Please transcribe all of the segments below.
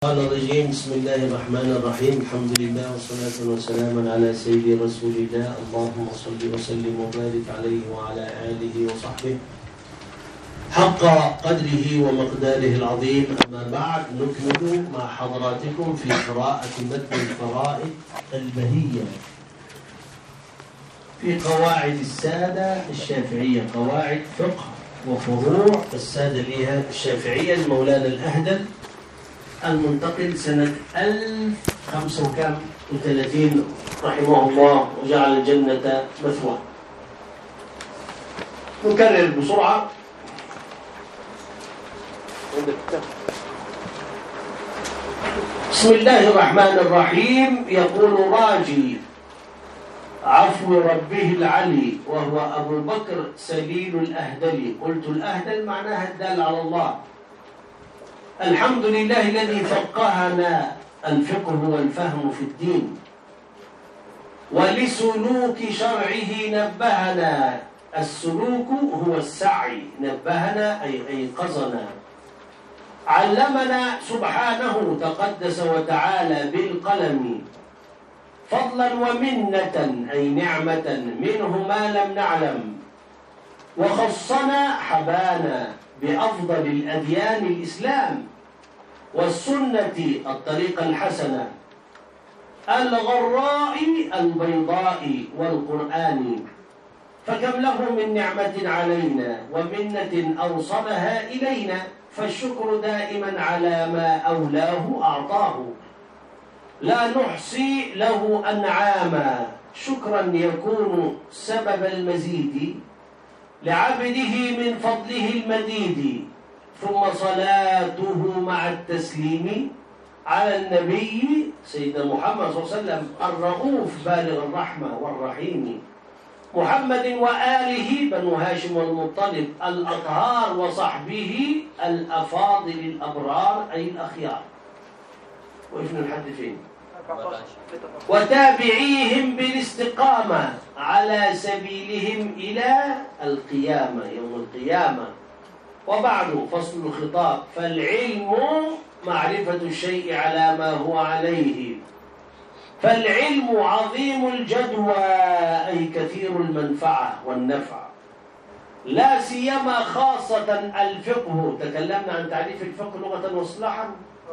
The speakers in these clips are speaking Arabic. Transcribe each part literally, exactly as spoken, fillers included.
الشيطان الرجيم. بسم الله الرحمن الرحيم. الحمد لله والصلاة والسلام على سيد رسول الله. اللهم صل وسلم وبارك عليه وعلى آله وصحبه حق قدره ومقداره العظيم. أما بعد، نكمل مع حضراتكم في قراءة متن الفرائض البهية في قواعد السادة الشافعية، قواعد فقه وفروع السادة الشافعية المولانا الأهدل المنتقل سنة ألف وخمسة وثلاثين رحمه الله وجعل الجنة مثواه. نكرر بسرعة. بسم الله الرحمن الرحيم. يقول راجي عفو ربه العلي وهو أبو بكر سليل الأهدلي. قلت الأهدل معناها الدال على الله. الحمد لله الذي فقهنا الفقه والفهم في الدين ولسلوك شرعه نبهنا. السلوك هو السعي، نبهنا أي أيقظنا. علمنا سبحانه تقدس وتعالى بالقلم فضلا ومنة أي نعمة منه ما لم نعلم. وخصنا حبانا بأفضل الأديان الإسلام والسنة الطريقة الحسنة الغراء البيضاء والقرآن. فكم له من نعمة علينا ومنة أوصلها إلينا، فالشكر دائما على ما أولاه أعطاه. لا نحصي له أنعاما شكرا يكون سبب المزيد لعبده من فضله المديد. ثم صلاته مع التسليم على النبي سيدنا محمد صلى الله عليه وسلم الرؤوف بالغ الرحمة والرحيم، محمد وآله بنو هاشم والمطلب الأطهار، وصحبه الأفاضل الأبرار أي الأخيار. وإفن الحد فين؟ وتابعيهم بالاستقامة على سبيلهم إلى القيامة، يوم القيامة. وبعد فصل الخطاب. فالعلم معرفة الشيء على ما هو عليه، فالعلم عظيم الجدوى أي كثير المنفعة والنفع، لا سيما خاصة الفقه. تكلمنا عن تعريف الفقه لغة واصطلاحا.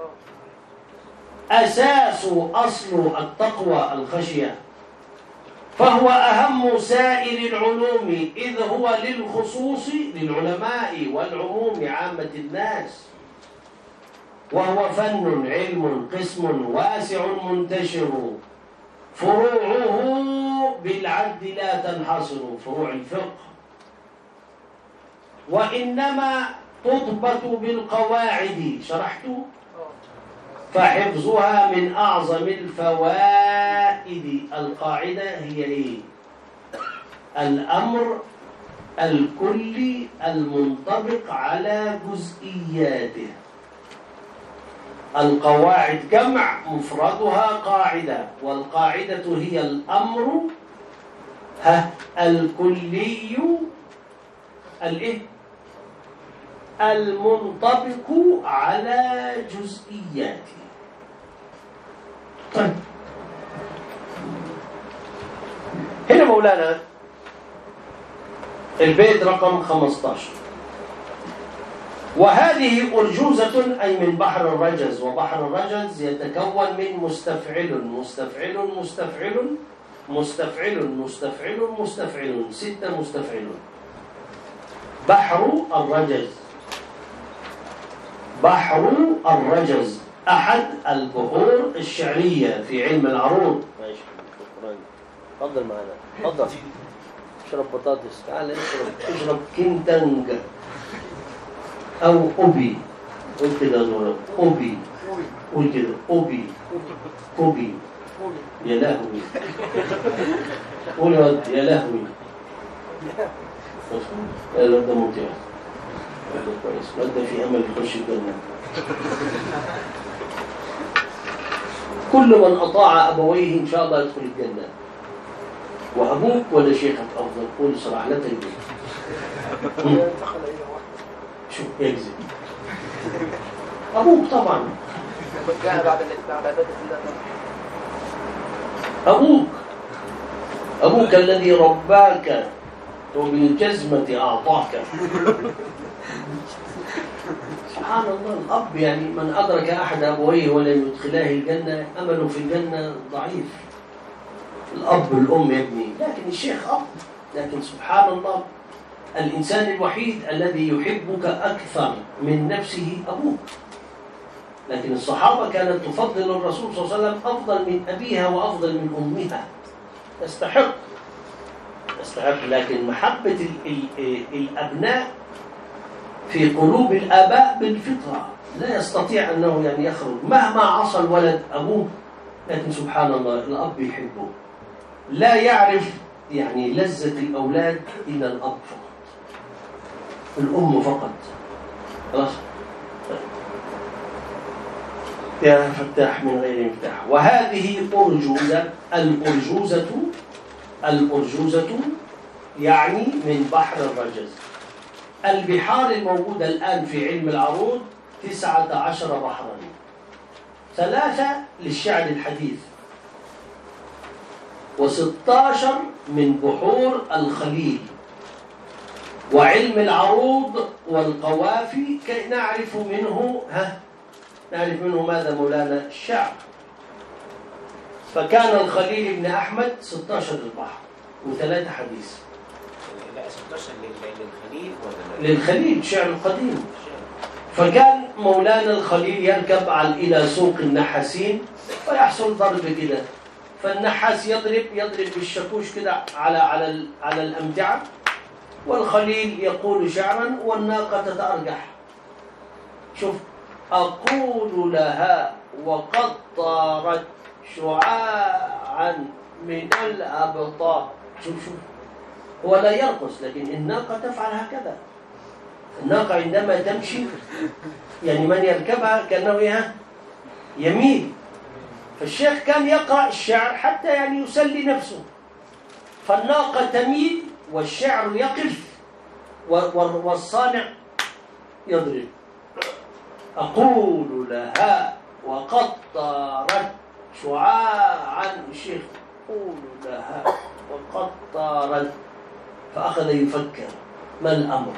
أساس أصل التقوى الخشية، فهو أهم سائر العلوم إذ هو للخصوص للعلماء والعموم عامة الناس. وهو فن علم قسم واسع منتشر، فروعه بالعد لا تنحصر، فروع الفقه. وإنما تضبط بالقواعد، شرحت، فحفظها من أعظم الفوائد. القاعدة هي إيه؟ الأمر الكلي المنطبق على جزئياته. القواعد جمع مفردها قاعدة، والقاعدة هي الأمر ها الكلي الإيه؟ المنطبق على جزئياته. طيب، هنا مولانا البيت رقم خمسة عشر. وهذه أرجوزة أي من بحر الرجز، وبحر الرجز يتكون من مستفعل مستفعل مستفعل مستفعل مستفعل مستفعل، ستة مستفعلون. بحر الرجز، بحر الرجز أحد البحور الشعرية في علم العروض. ماشي، تفضل معنا، تفضل. اشرب بطاطس، تعال اشرب، اشرب كنتنج أو أوبي. قول كده زورا، أوبي. قول كده أوبي، أوبي. يا لهوي. قول يا لهوي. الواد ده ممتع، الواد ده كويس، الواد ده في أمل يخش الجنة. كل من أطاع أبويه إن شاء الله يدخل الجنة. وأبوك ولا شيخك أفضل؟ قول صراحة، لا تكذب. شو يكذب؟ أبوك طبعا. جاء بعد الاتباع بعبادة الله. أبوك أبوك الذي رباك وبالجزمة أعطاك. سبحان الله. الأب يعني من أدرك أحد أبويه ولم يدخلاه الجنة أمله في الجنة ضعيف. الأب الأم يا ابني، لكن الشيخ أب، لكن سبحان الله الإنسان الوحيد الذي يحبك أكثر من نفسه أبوك. لكن الصحابة كانت تفضل الرسول صلى الله عليه وسلم أفضل من أبيها وأفضل من أمها. تستحق تستحق لكن محبة ال ال الأبناء في قلوب الآباء بالفطرة، لا يستطيع أنه يعني يخرج مهما عصى الولد أبوه، لكن سبحان الله الأب يحبه. لا يعرف يعني لذة الأولاد إلا الأب فقط، الأم فقط. خلاص. يا فتاح من غير مفتاح. وهذه أرجوزة. الأرجوزة الأرجوزة يعني من بحر الرجز. البحار الموجودة الآن في علم العروض تسعة عشر بحرا، ثلاثة للشعر الحديث وستة عشر من بحور الخليل. وعلم العروض والقوافي كي نعرف منه ها نعرف منه ماذا مولانا الشعر. فكان الخليل بن أحمد ستة عشر البحر وثلاثة حديث. لا ستة عشر للخليل ولا للخليل شعر القديم. فكان مولانا الخليل يركب على إلى سوق النحاسين فيحصل ضرب كده، فالنحاس يضرب يضرب بالشاكوش كده على على على الأمتعة، والخليل يقول شعرا والناقة تتأرجح. شوف، أقول لها وقد طارت شعاعا من الأبطال. شوف شوف هو لا يرقص، لكن الناقة تفعل هكذا. الناقة عندما تمشي يعني من يركبها كأنه يميل. فالشيخ كان يقرأ الشعر حتى يعني يسلي نفسه، فالناقة تميل والشعر يقف والصانع يضرب. أقول لها وقد طارت شعاعا، الشيخ أقول لها وقد طارت، فأخذ يفكر ما الأمر،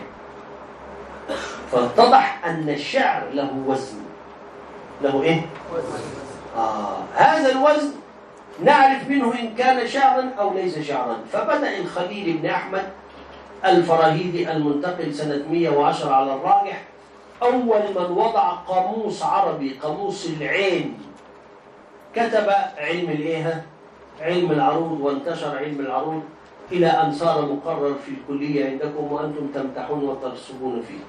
فاتضح أن الشعر له وزن. له إيه؟ آه هذا الوزن نعرف منه إن كان شعرا أو ليس شعرا. فبدأ الخليل بن أحمد الفراهيدي المنتقل سنة مئة وعشرة على الراجح أول من وضع قاموس عربي، قاموس العين، كتب علم الإيه؟ علم العروض، وانتشر علم العروض إلى أن صار مقرر في الكلية عندكم وأنتم تمتحون وترسبون فيه.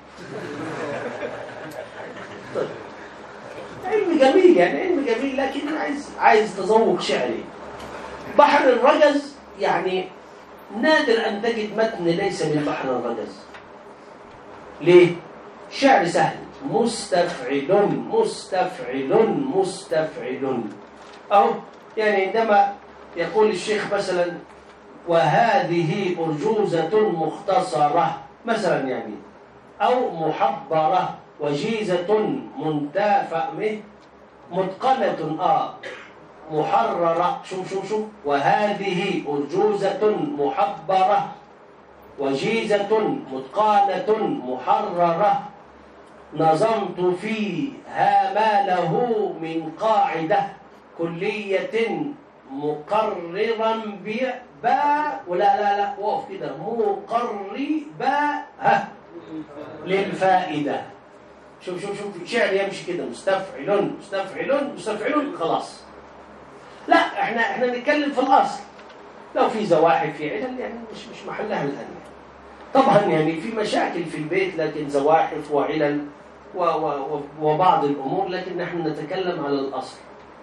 طيب. علم جميل، يعني علم جميل، لكن عايز عايز تذوق شعري. بحر الرجز يعني نادر أن تجد متن ليس من بحر الرجز. ليه؟ شعر سهل، مستفعل مستفعل مستفعل. أهو يعني عندما يقول الشيخ مثلا وهذه أرجوزة مختصرة مثلا، يعني أو محبرة، وجيزة منتافة متقنة آه محررة. شوف شوف شوف وهذه أرجوزة محبرة وجيزة متقنة محررة، نظمت فيها ما له من قاعدة كلية مقررا باء ولا لا لا وقف كده مقربا ها للفائدة. شوف شوف شوف شعر يمشي كده مستفعل مستفعل مستفعل خلاص. لا احنا احنا نتكلم في الاصل. لو في زواحف في علل يعني مش مش محلها الان. طبعا يعني في مشاكل في البيت، لكن زواحف وعلل و و وبعض الامور، لكن نحن نتكلم على الاصل.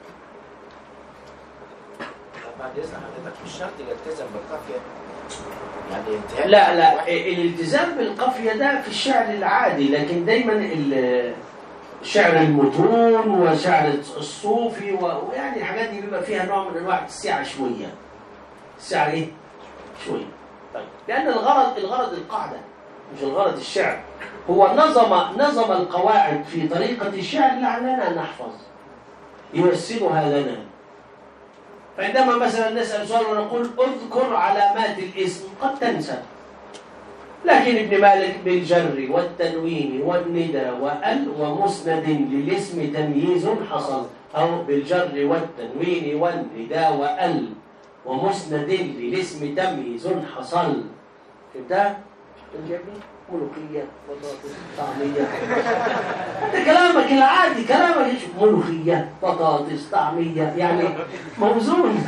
بعد إذن حضرتك مش شرط يلتزم بالقافية يعني. لا لا الالتزام بالقافية ده في الشعر العادي، لكن دايما شعر المتون وشعر الصوفي ويعني الحاجات دي بيبقى فيها نوع من انواع السعة شوية. السعة ايه؟ شوية. طيب لأن الغرض الغرض القاعدة مش الغرض الشعر. هو نظم نظم القواعد في طريقة الشعر لعلنا نحفظ. ييسرها لنا. فعندما مثلا نسأل سؤال ونقول اذكر علامات الاسم قد تنسى، لكن ابن مالك بالجر والتنوين والندى وال ومسند للاسم تمييز حصل، أو بالجر والتنوين والندى وال ومسند للاسم تمييز حصل. فهمتها؟ ملوخية بطاطس طعمية. هذا كلامك العادي، كلامك ايش؟ ملوخية بطاطس طعمية، يعني موزون.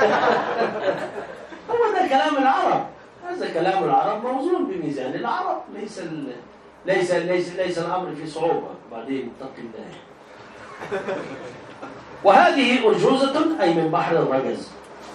هو ده كلام العرب، هذا كلام العرب موزون بميزان العرب، ليس ال... ليس ليس ليس الأمر في صعوبة. بعدين اتق الله. وهذه أرجوزة أي من بحر الرجز.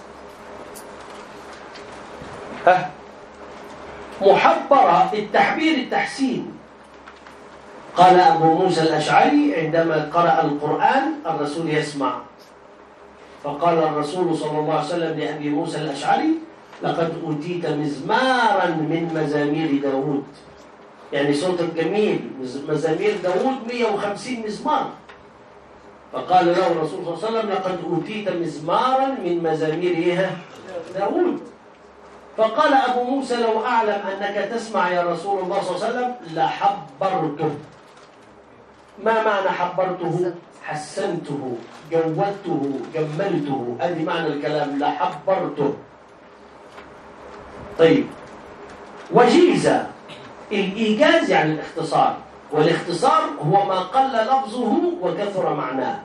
ها محبرة التحبير التحسين. قال أبو موسى الأشعري عندما قرأ القرآن الرسول يسمع، فقال الرسول صلى الله عليه وسلم لأبي موسى الأشعري لقد أوتيت مزمارا من مزامير داود، يعني صوتك جميل، مزامير داود مئة وخمسين مزمار. فقال له الرسول صلى الله عليه وسلم لقد أوتيت مزمارا من مزامير داود. فقال أبو موسى لو أعلم أنك تسمع يا رسول الله صلى الله عليه وسلم لحبرته. ما معنى حبرته؟ حسنته، جودته، جملته، هذه معنى الكلام لحبرته. طيب، وجيزة الإيجاز يعني الاختصار، والاختصار هو ما قل لفظه وكثر معناه.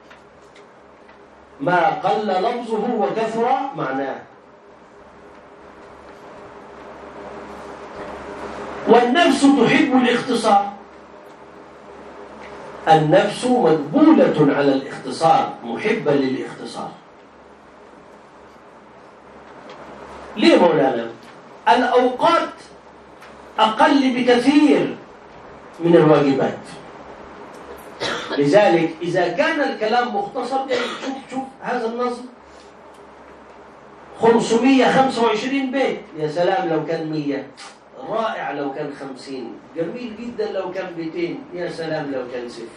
ما قل لفظه وكثر معناه. والنفس تحب الاختصار، النفس مقبولة على الاختصار، محبة للاختصار. ليه مولانا؟ الأوقات أقل بكثير من الواجبات، لذلك إذا كان الكلام مختصر، يعني شوف شوف هذا النظم خمسمئة وخمسة وعشرين بيت، يا سلام لو كان مئة، رائع لو كان خمسين، جميل جدا لو كان مئتين، يا سلام لو كان صفر.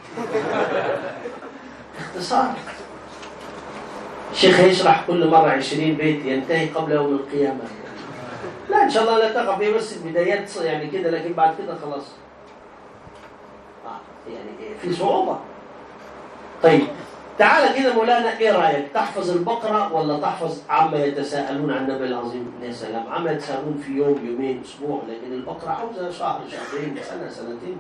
اختصار. الشيخ يشرح كل مرة عشرين بيت ينتهي قبل يوم القيامة. لا إن شاء الله لا تقف فيه، بس البدايات يعني كده، لكن بعد كده خلاص آه يعني في صعوبة. طيب تعال كده مولانا، ايه رأيك تحفظ البقرة ولا تحفظ عما يتساءلون عن النبي العظيم؟ يا سلام، عما يتساءلون في يوم يومين اسبوع، لكن البقرة عاوزة شهر شهرين سنة سنتين.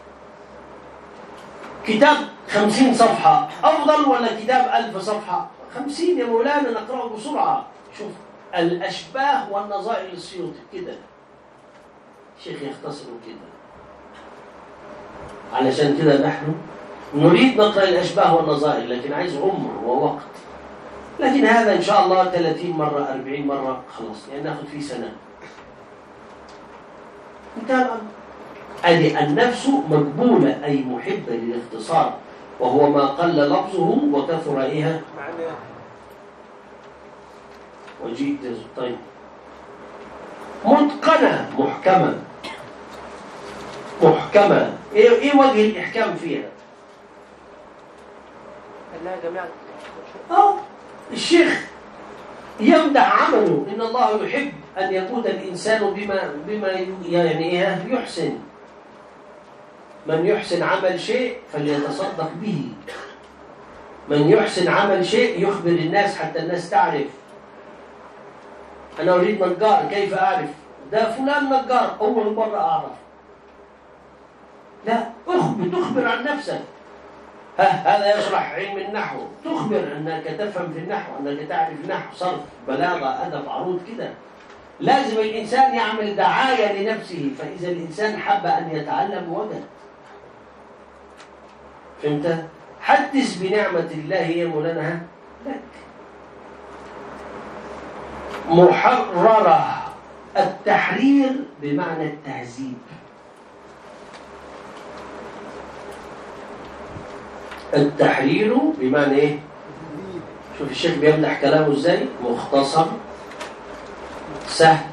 كتاب خمسين صفحة أفضل ولا كتاب ألف صفحة؟ خمسين يا مولانا نقرأه بسرعة. شوف الأشباه والنظائر للسيوطي كده، الشيخ يختصروا كده. علشان كده نحن نريد نقرأ الأشباه والنظائر، لكن عايز عمر ووقت. لكن هذا إن شاء الله ثلاثين مرة أربعين مرة خلاص، يعني ناخذ فيه سنة. انتهى الأمر. أدي النفس مقبولة أي محبة للاختصار، وهو ما قل لفظه وكثر إيها وجيء. طيب، متقنة محكمة. محكمة إيه, إيه وجه الإحكام فيها؟ لا جميعا. آه الشيخ يمدح عمله، إن الله يحب أن يقود الإنسان بما بما يعني إيه يحسن. من يحسن عمل شيء فليتصدق به، من يحسن عمل شيء يخبر الناس حتى الناس تعرف. أنا أريد نجار، كيف أعرف؟ ده فلان نجار، أول مرة أعرف. لا، أخبر، تخبر عن نفسك. ها هذا يشرح علم النحو، تخبر أنك تفهم في النحو، أنك تعرف نحو، صرف، بلاغة، أدب، عروض كده. لازم الإنسان يعمل دعاية لنفسه، فإذا الإنسان حب أن يتعلم وجد. فهمت؟ حدث بنعمة الله يا مولانا لك. محررة، التحرير بمعنى التهذيب. التحرير بمعنى ايه؟ شوف الشيخ بيمدح كلامه ازاي، مختصر، سهل،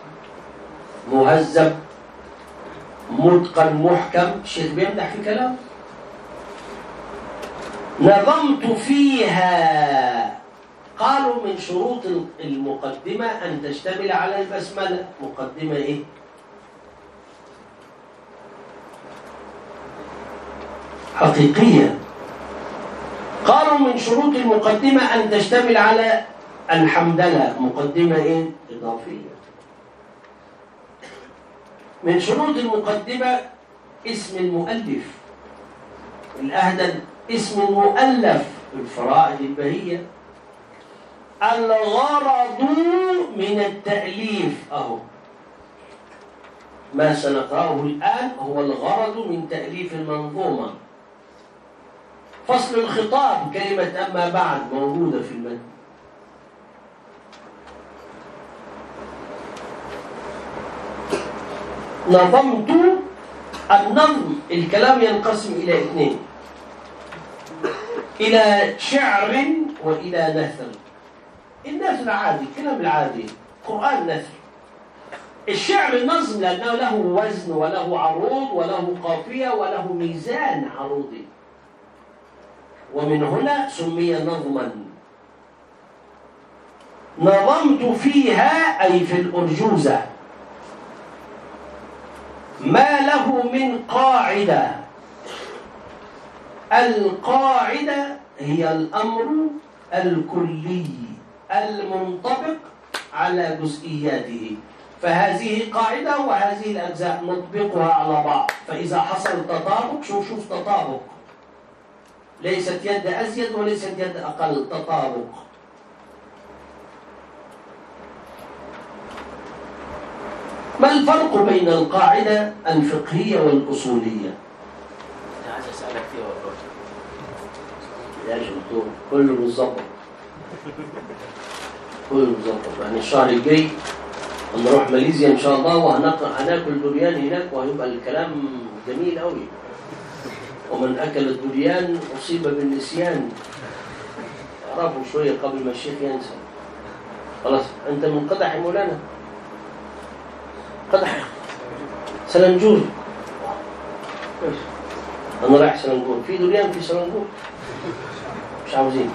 مهذب، متقن، محكم. الشيخ بيمدح في كلامه. نظمت فيها. قالوا من شروط المقدمة أن تشتمل على البسملة. مقدمة إيه؟ حقيقية. قالوا من شروط المقدمة أن تشتمل على الحمدلة. مقدمة إيه؟ إضافية. من شروط المقدمة اسم المؤلف. الأهدل اسم المؤلف الفرائض البهية. الغرض من التأليف أهو ما سنقرأه الآن هو الغرض من تأليف المنظومة. فصل الخطاب كلمة أما بعد موجودة في المتن. نظمت. النظم الكلام ينقسم إلى اثنين، إلى شعر وإلى نثر. النثر عادي، الكلام العادي، قرآن نثر. الشعر النظم لأنه له وزن وله عروض وله قافية وله ميزان عروضي، ومن هنا سمي نظما. نظمت فيها أي في الأرجوزة ما له من قاعدة. القاعدة هي الأمر الكلي المنطبق على جزئياته، فهذه قاعدة وهذه الأجزاء نطبقها على بعض، فإذا حصل تطابق شوف شوف تطابق، ليست يد أزيد وليست يد أقل، تطابق. ما الفرق بين القاعدة الفقهية والأصولية؟ أنا عايز أسألك فيها والله. يا دكتور كله بالظبط، كله بالظبط. يعني الشهر الجاي هنروح ماليزيا إن شاء الله وهناكل دوريان هناك وهيبقى الكلام جميل قوي. ومن أكل الدوريان أصيب بالنسيان. أعرفه شوية قبل ما الشيخ ينسى. خلاص أنت من قدح مولانا. قدح سلنجور. أنا رايح سلنجور. في دوريان في سلنجور؟ مش عاوزين.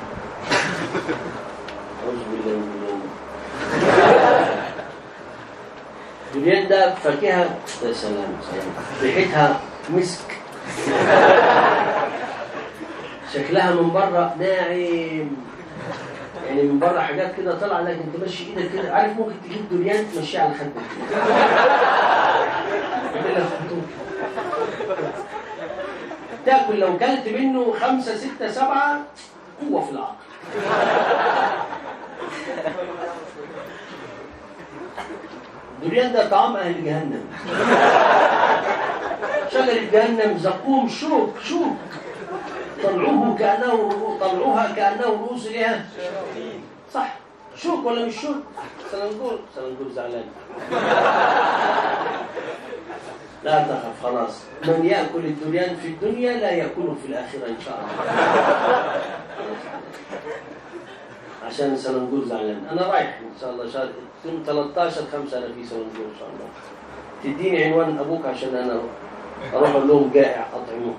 أعوذ بالله من الدوريان. الدوريان ده فاكهة يا سلام سلام، ريحتها مسك، شكلها من بره ناعم، يعني من بره حاجات كده طالعه، لكن تمشي ايدك كده، عارف ممكن تجيب دوريان تمشيه على خدك تاكل لو كلت منه خمسة ستة سبعة قوة في العقل. الدوريان ده طعام أهل جهنم. شجرة جهنم زقوم شوك شوك طلعوه كأنه طلعوها كأنه رؤوس لها صح. شوك ولا مش شوك؟ سننقول سننقول زعلان. لا تخف خلاص، من يأكل الدوريان في الدنيا لا يأكله في الآخرة إن شاء الله. عشان سننقول زعلان. أنا رايح إن شاء الله شهر ثلاثة عشر خمسة أنا في سننقول إن شاء الله. تديني عنوان أبوك عشان أنا أروح أقول لهم جائع أطعموه.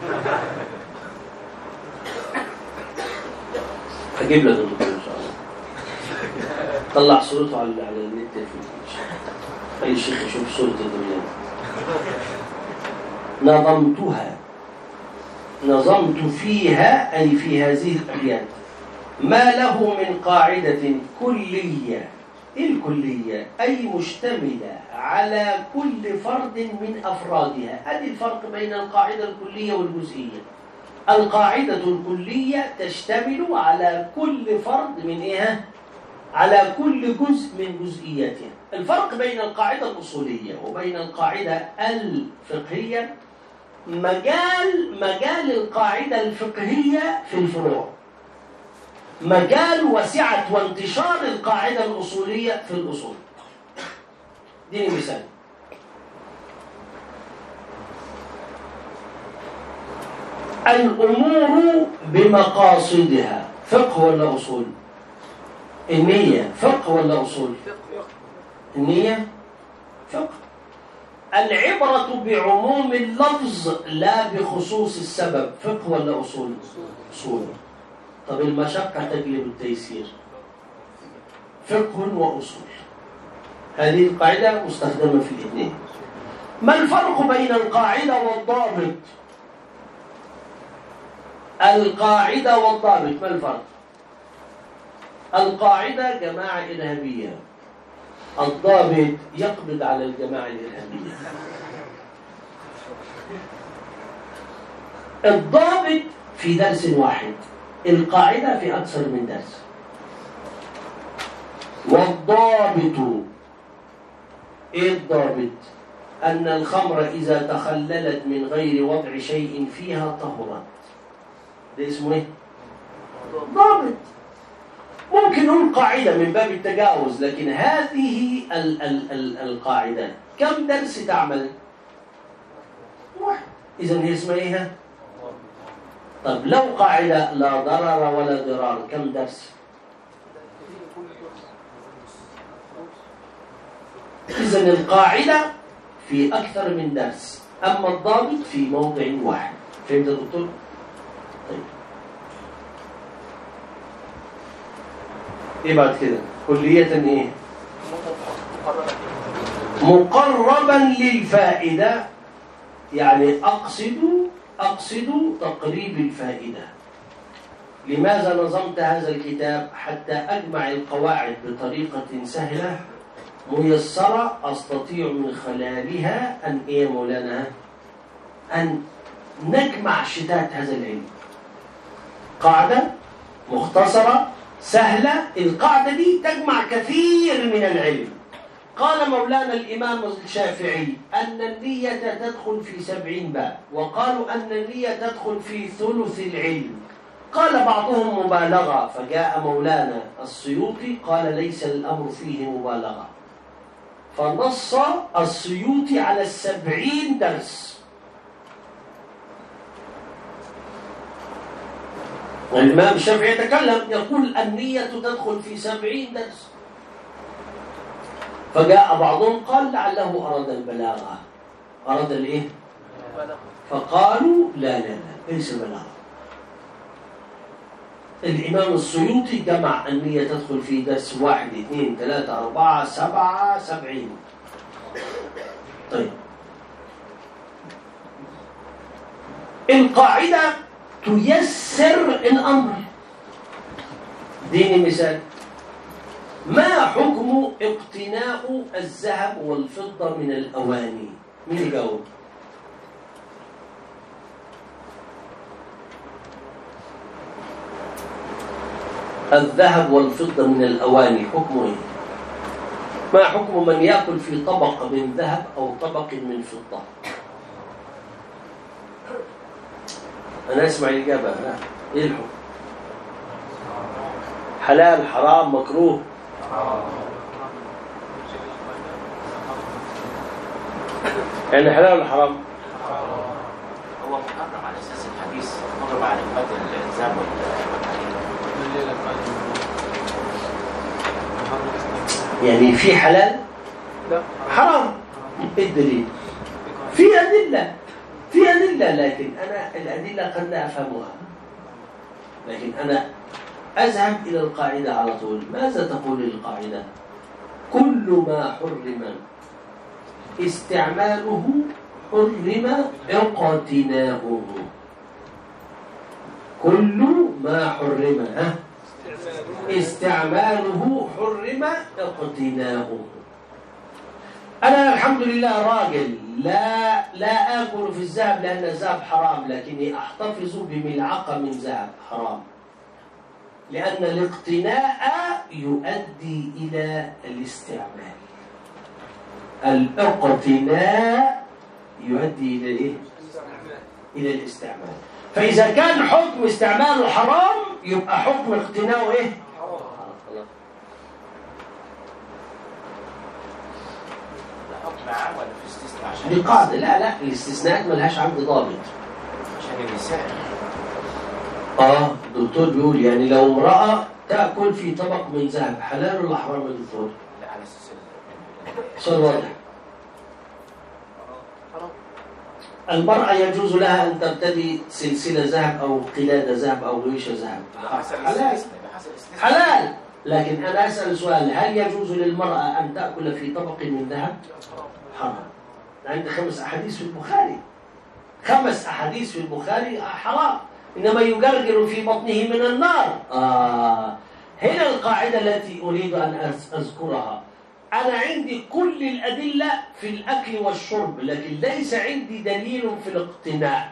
هجيب لك الدكتور إن شاء الله. طلع صورته على على النت في أي شيخ يشوف صورة الدنيا. نظمتها. نظمت فيها أي في هذه الأبيات ما له من قاعدة كلية. الكلية أي مشتملة على كل فرد من أفرادها. هذا الفرق بين القاعدة الكلية والجزئية. القاعدة الكلية تشتمل على كل فرد من إيه؟ على كل جزء من جزئياتها. الفرق بين القاعدة الأصولية وبين القاعدة الفقهية مجال مجال القاعدة الفقهية في الفروع، مجال وسعة وانتشار القاعدة الأصولية في الأصول. ديني مثال. الأمور بمقاصدها فقه ولا أصول؟ النية فقه ولا أصول؟ النية فقه. العبرة بعموم اللفظ لا بخصوص السبب. فقه ولا أصول؟ أصول. طب المشقة تجلب التيسير، فقه وأصول. هذه القاعدة مستخدمة في الاثنين. ما الفرق بين القاعدة والضابط؟ القاعدة والضابط ما الفرق؟ القاعدة جماعة إرهابية، الضابط يقبض على الجماعة الإرهابية. الضابط في درس واحد، القاعدة في أكثر من درس. والضابط، إيه الضابط؟ أن الخمر إذا تخللت من غير وضع شيء فيها طهرت. ده اسمه إيه؟ ضابط. ممكن نقول قاعدة من باب التجاوز، لكن هذه ال ال ال القاعدة كم درس تعمل؟ واحد. إذن هي اسمها إيه؟ طب لو قاعدة لا ضرر ولا ضرار كم درس؟ إذن القاعدة في أكثر من درس، أما الضابط في موضع واحد. فهمت يا دكتور؟ طيب إيه بعد كده؟ كلية إيه؟ مقربا للفائدة، يعني أقصد أقصد تقريب الفائدة. لماذا نظمت هذا الكتاب؟ حتى أجمع القواعد بطريقة سهلة ميسرة أستطيع من خلالها أن إيه مولانا أن نجمع شتات هذا العلم. قاعدة مختصرة سهلة، القاعدة دي تجمع كثير من العلم. قال مولانا الإمام الشافعي أن النية تدخل في سبعين باب، وقالوا أن النية تدخل في ثلث العلم. قال بعضهم مبالغة، فجاء مولانا السيوطي قال ليس الأمر فيه مبالغة، فنص السيوطي على السبعين درس. الإمام الشافعي يتكلم يقول النية تدخل في سبعين درس، فجاء بعضهم قال لعله أراد البلاغة، أراد الإيه؟ فقالوا لا لا لا ليس بلاغة. الإمام السيوطي جمع النية تدخل في درس واحد اثنين ثلاثة أربعة سبعة سبعين. طيب القاعدة تيسر الأمر. ديني مثال، ما حكم اقتناء الذهب والفضة من الأواني؟ مين يجاوب؟ الذهب والفضة من الأواني حكمه إيه؟ ما حكم من يأكل في طبق من ذهب أو طبق من فضة؟ أنا أسمع الإجابة. لا، إيه الحكم؟ حلال حرام مكروه؟ يعني حلال ولا حرام؟ هو محرم على أساس الحديث، محرم على إثبات الإلزام والتحريم. يعني في حلال؟ لا حرام. إيه الدليل؟ في أدلة في أدلة لكن أنا الأدلة قد لا أفهمها، لكن أنا أذهب إلى القاعدة على طول. ماذا تقول القاعدة؟ كل ما حرم استعماله حرم اقتناؤه. كل ما حرم استعماله حرم اقتناؤه. أنا الحمد لله راجل لا لا آكل في الذهب لأن الذهب حرام، لكني أحتفظ بملعقة من ذهب حرام، لأن الاقتناء يؤدي إلى الاستعمال. الاقتناء يؤدي إلى إيه؟ إلى الاستعمال. فإذا كان حكم استعماله حرام يبقى حكم اقتناؤه إيه؟ دي قاعدة. لا لا الاستثناءات ملهاش عند ضابط عشان النساء. اه الدكتور بيقول يعني لو امرأة تأكل في طبق من ذهب حلال ولا حرام يا دكتور؟ لا على اساس صار واضح. المرأة يجوز لها أن ترتدي سلسلة ذهب أو قلادة ذهب أو غويشة ذهب. حلال حلال. لكن أنا أسأل سؤال، هل يجوز للمرأة أن تأكل في طبق من ذهب؟ حرام. عندي خمس أحاديث في البخاري، خمس أحاديث في البخاري حرام، إنما يجرجر في بطنه من النار. آه. هنا القاعدة التي أريد أن أذكرها، أنا عندي كل الأدلة في الأكل والشرب، لكن ليس عندي دليل في الاقتناء.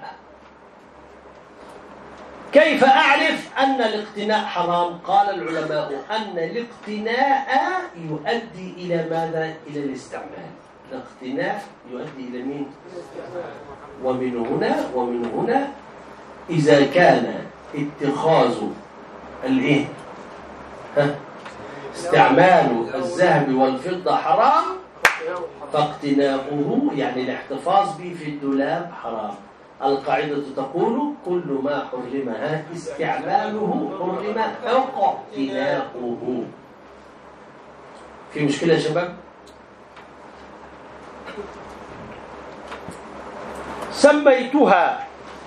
كيف أعرف أن الاقتناء حرام؟ قال العلماء أن الاقتناء يؤدي إلى ماذا؟ إلى الاستعمال. الاقتناء يؤدي إلى مين؟ ومن هنا ومن هنا إذا كان اتخاذ الإيه؟ ها؟ استعمال الذهب والفضة حرام، فاقتناؤه يعني الاحتفاظ به في الدولاب حرام. القاعدة تقول كل ما حرمها استعماله حرم اقتناؤه. في مشكلة يا شباب؟ سميتها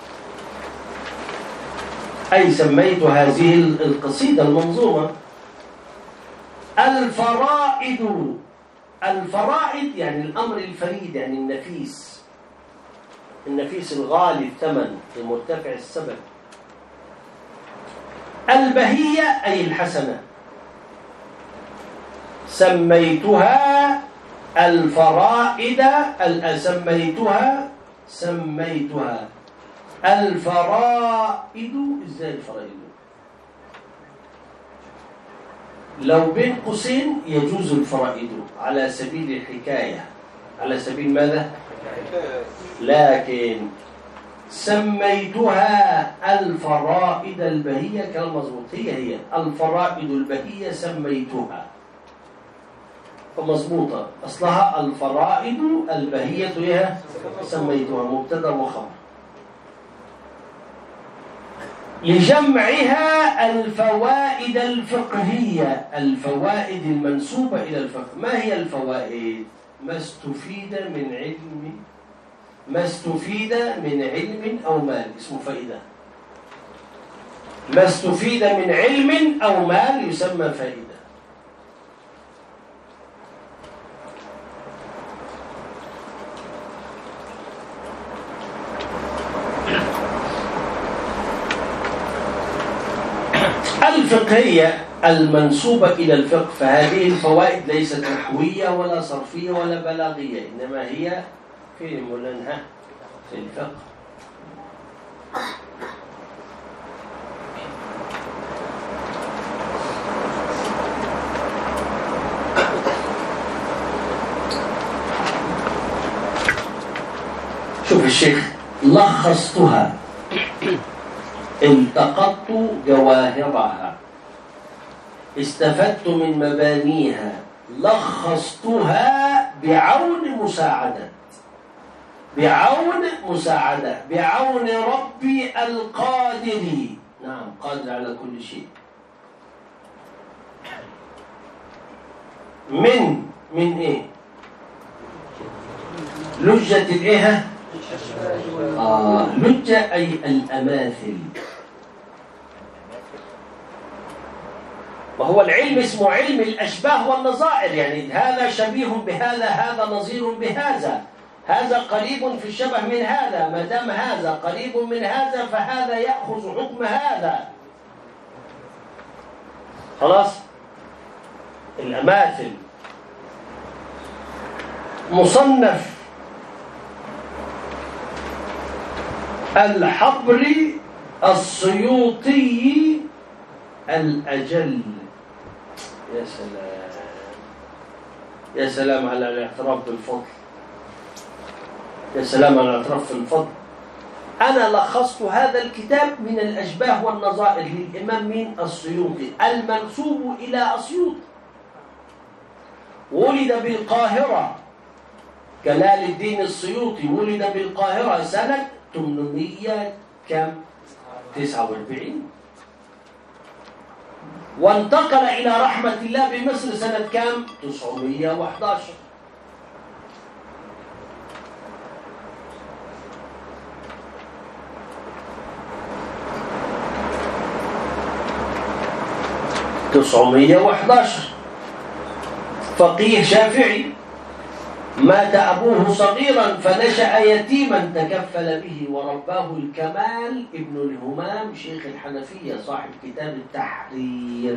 أي سميت هذه القصيدة المنظومة الفرائد. الفرائد يعني الأمر الفريد، يعني النفيس، النفيس الغالي الثمن المرتفع السبب. البهية أي الحسنة. سميتها الفرائد، سميتها سميتها الفرائد. إزاي الفرائد؟ لو بين قوسين يجوز الفرائد على سبيل الحكاية، على سبيل ماذا؟ لكن سميتها الفرائد البهية كلام مظبوط، هي هي الفرائد البهية سميتها فمظبوطة، أصلها الفرائد البهية هي سميتها مبتدأ وخبر. لجمعها الفوائد الفقهية، الفوائد المنسوبة إلى الفقه. ما هي الفوائد؟ ما استفيد من علم، ما استفيد من علم أو مال اسمه فائدة. ما استفيد من علم أو مال يسمى فائدة. الفقهية المنسوبة إلى الفقه، فهذه الفوائد ليست نحوية ولا صرفية ولا بلاغية، إنما هي في مولانا في الفقه. شوف الشيخ، لخصتها، التقطت جواهرها، استفدت من مبانيها، لخصتها بعون مساعدة، بعون مساعدة، بعون ربي القادر. نعم، قادر على كل شيء. من من ايه؟ لجة الايه؟ آه لجة أي الأماثل. وهو العلم اسمه علم الأشباه والنظائر، يعني هذا شبيه بهذا، هذا نظير بهذا، هذا قريب في الشبه من هذا، ما دام هذا قريب من هذا فهذا يأخذ حكم هذا. خلاص؟ الأماثل. مصنف الحبر السيوطي الأجل. يا سلام يا سلام على الاعتراف بالفضل، يا سلام على الاعتراف في الفضل. أنا لخصت هذا الكتاب من الأشباه والنظائر للإمام مين؟ السيوطي، المنسوب إلى أسيوط، ولد بالقاهرة، جلال الدين السيوطي ولد بالقاهرة سنة ثمانمائة كم؟ تسعة وأربعين، وانتقل إلى رحمة الله بمصر سنة كم؟ تسعمائة وأحد عشر. تسعمائة وأحد عشر. فقيه شافعي مات أبوه صغيرا فنشأ يتيما تكفل به ورباه الكمال ابن الهمام شيخ الحنفية صاحب كتاب التحرير.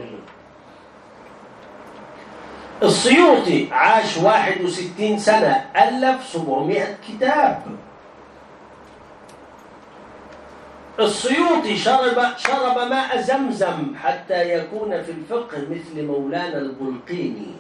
السيوطي عاش واحد وستين سنة، ألف سبعمائة كتاب. السيوطي شرب شرب ماء زمزم حتى يكون في الفقه مثل مولانا البلقيني.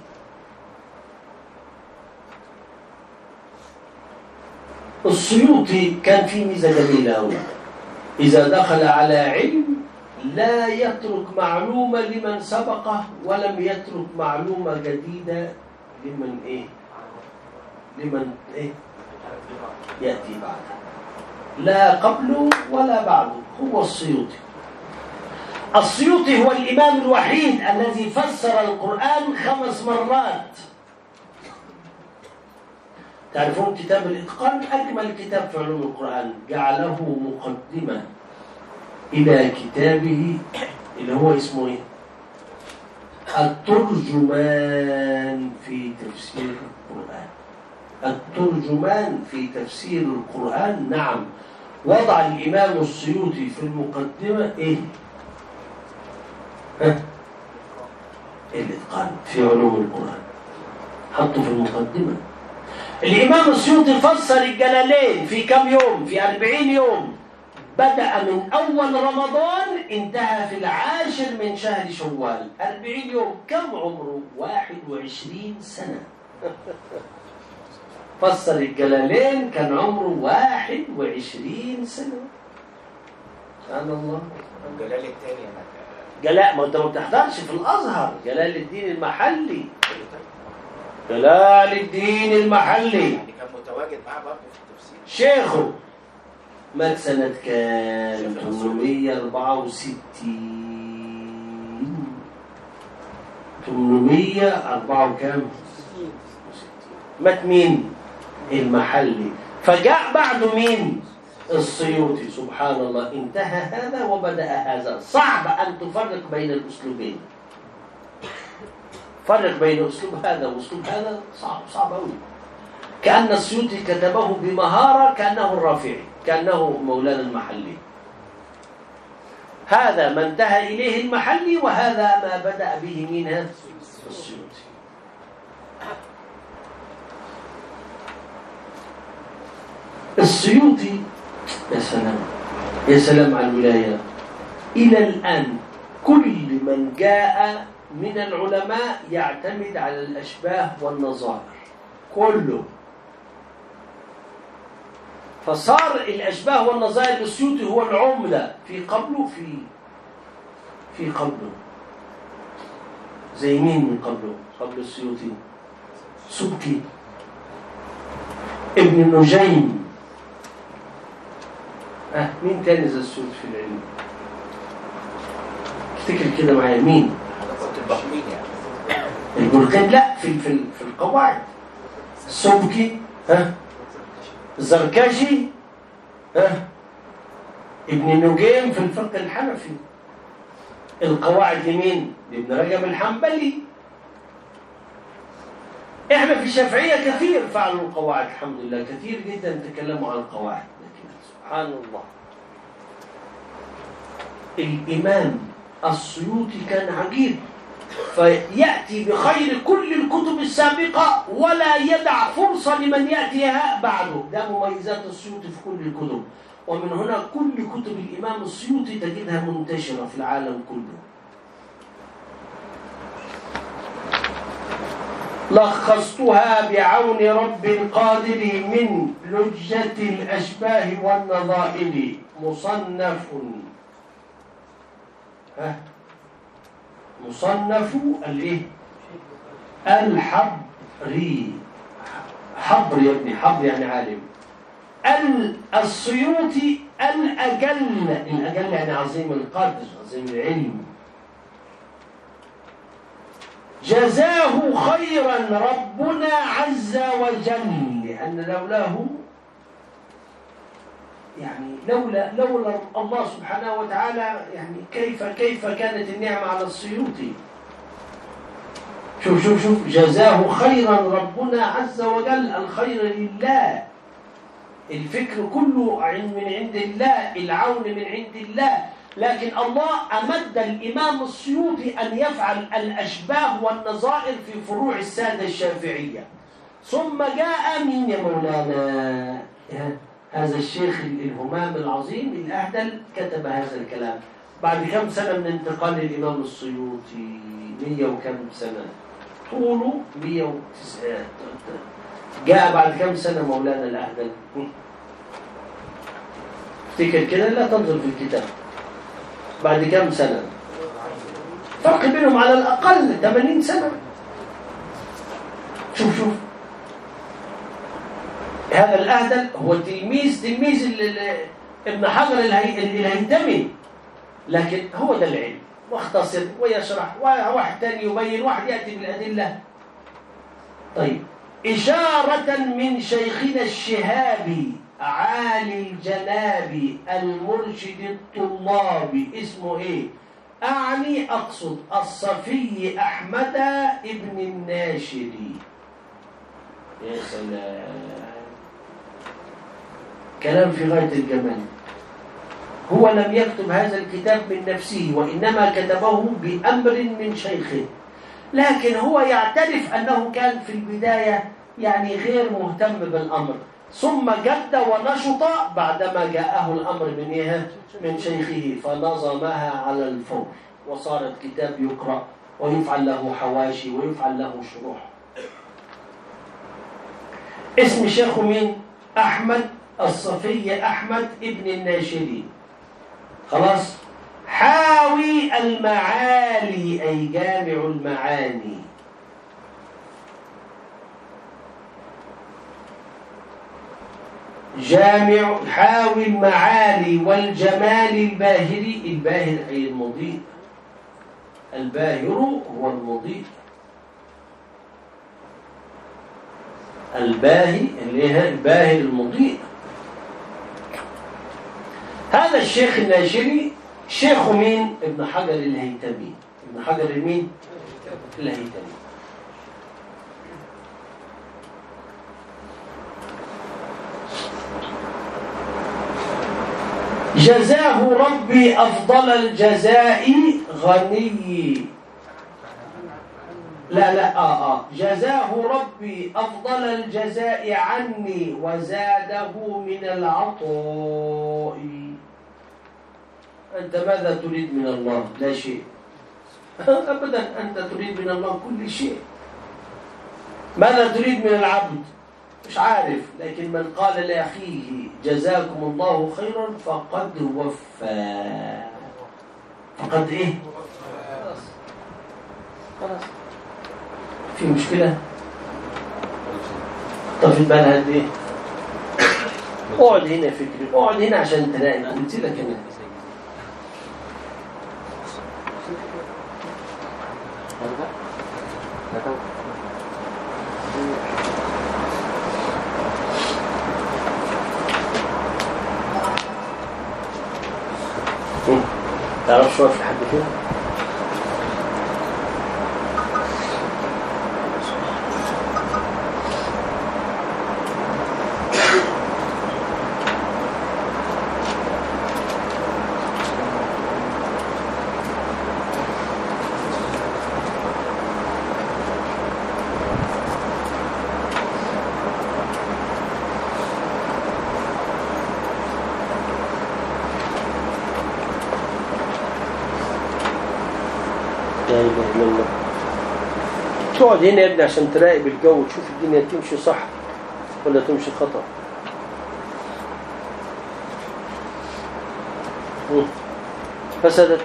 السيوطي كان فيه ميزة جميلة أوي، إذا دخل على علم لا يترك معلومة لمن سبقه ولم يترك معلومة جديدة لمن إيه؟ لمن إيه؟ يأتي بعده، لا قبله ولا بعده. هو السيوطي. السيوطي هو الإمام الوحيد الذي فسر القرآن خمس مرات. تعرفون كتاب الإتقان أجمل كتاب في علوم القرآن، جعله مقدمة إلى كتابه اللي هو اسمه إيه؟ الترجمان في تفسير القرآن. الترجمان في تفسير القرآن، نعم. وضع الإمام السيوطي في المقدمة إيه؟ ها؟ الإتقان في علوم القرآن، حطه في المقدمة. الإمام السيوطي فسر الجلالين في كم يوم؟ في أربعين يوم. بدأ من أول رمضان انتهى في العاشر من شهر شوال. أربعين يوم. كم عمره؟ واحد وعشرين سنة. فسر الجلالين كان عمره واحد وعشرين سنة. سبحان الله. الجلال الثاني أنا جلال، ما أنت ما بتحضرش في الأزهر. جلال الدين المحلي. جلال الدين المحلي يعني كان متواجد معاه برضه في التفسير. شيخه مات سنة كام؟ ثمانمائة وأربعة وستين. ثمانمائة وأربعة وكام؟ مات مين؟ المحلي. فجاء بعده مين؟ السيوطي. سبحان الله. انتهى هذا وبدأ هذا. صعب أن تفرق بين الأسلوبين. فرق بين أسلوب هذا وأسلوب هذا صعب صعب أوي. كأن السيوطي كتبه بمهارة، كأنه الرافعي، كأنه مولانا المحلي. هذا ما انتهى إليه المحلي، وهذا ما بدأ به منها السيوطي. السيوطي يا سلام يا سلام على الولاية. إلى الآن كل من جاء من العلماء يعتمد على الأشباه والنظائر كله. فصار الأشباه والنظائر للسيوطي هو العملة في قبله في في قبله. زي مين من قبله؟ قبل السيوطي سبكي، ابن النجيم. أه مين تاني زي السيوطي في العلم؟ افتكر كده معايا مين؟ البحمين يعني البلقين. لا، في في في القواعد السبكي، ها، الزركشي، ها، ابن نجيم في الفقه الحنفي. القواعد لمين؟ لابن رجب الحنبلي. احنا في الشافعية كثير فعلوا القواعد، الحمد لله، كثير جدا تكلموا عن القواعد. لكن سبحان الله الإمام السيوطي كان عجيب، فيأتي بخير كل الكتب السابقة ولا يدع فرصة لمن يأتيها بعده. ده مميزات السيوطي في كل الكتب. ومن هنا كل كتب الإمام السيوطي تجدها منتشرة في العالم كله. لخصتها بعون رب القادر من لجة الأشباه والنظائر. مصنف ها مصنف الايه؟ الحبري. حبر يا ابني، حبر يعني عالم. السيوطي الأجل. الأجل يعني عظيم القدر، عظيم العلم. جزاه خيرا ربنا عز وجل، لأن لولاه يعني لولا لولا الله سبحانه وتعالى يعني كيف كيف كانت النعمة على السيوطي. شوف شوف شوف جزاه خيرا ربنا عز وجل، الخير لله، الفكر كله من عند الله، العون من عند الله، لكن الله أمد الإمام السيوطي أن يفعل الأشباه والنظائر في فروع السادة الشافعية. ثم جاء مين يا مولانا؟ هذا الشيخ الهمام العظيم الأهدل كتب هذا الكلام بعد كم سنة من انتقال الإمام السيوطي؟ مية وكم سنة طوله؟ مية وتسعة. جاء بعد كم سنة مولانا الأهدل؟ افتكر كده، لا تنظر في الكتاب. بعد كم سنة؟ فرق بينهم على الأقل ثمانين سنة. شوف شوف هذا الأهدل هو تلميذ تلميذ ابن حجر الهيثمي، لكن هو ده العلم، واختصر ويشرح، واحد تاني يبين، واحد يأتي بالأدلة. طيب، إشارة من شيخنا الشهابي عالي الجناب المرشد الطلاب، اسمه ايه؟ أعني أقصد الصفي أحمد ابن الناشري. يا سلام، كلام في غاية الجمال. هو لم يكتب هذا الكتاب من نفسه، وإنما كتبه بأمر من شيخه، لكن هو يعترف أنه كان في البداية يعني غير مهتم بالأمر، ثم جد ونشط بعدما جاءه الأمر من إيه؟ من شيخه، فنظمها على الفور، وصارت كتاب يقرأ ويفعل له حواشي ويفعل له شروح. اسم شيخه مين؟ أحمد الصفي أحمد ابن الناشري. خلاص، حاوي المعالي أي جامع المعاني. جامع حاوي المعالي والجمال الباهري. الباهر أي المضيء، الباهر هو المضيء، الباهي اللي هي الباهر المضيء. هذا الشيخ الناشري شيخ مين؟ ابن حجر الهيثمي. ابن حجر مين؟ الهيثمي. جزاه ربي أفضل الجزاء غني. لا لا آه آه جزاه ربي أفضل الجزاء عني وزاده من العطاء. أنت ماذا تريد من الله؟ لا شيء أبدا، أنت تريد من الله كل شيء. ماذا تريد من العبد؟ مش عارف، لكن من قال لأخيه جزاكم الله خيرا فقد وفى. فقد إيه؟ خلاص خلاص، في مشكلة؟ طب في بالها قد إيه؟ اقعد هنا فكري، اقعد هنا عشان تلاقي. قلت لك أنا تعرف شو في حد فيه؟ تقعد هنا يا ابني عشان تراقب الجو وتشوف الدنيا تمشي صح ولا تمشي خطأ. فسدت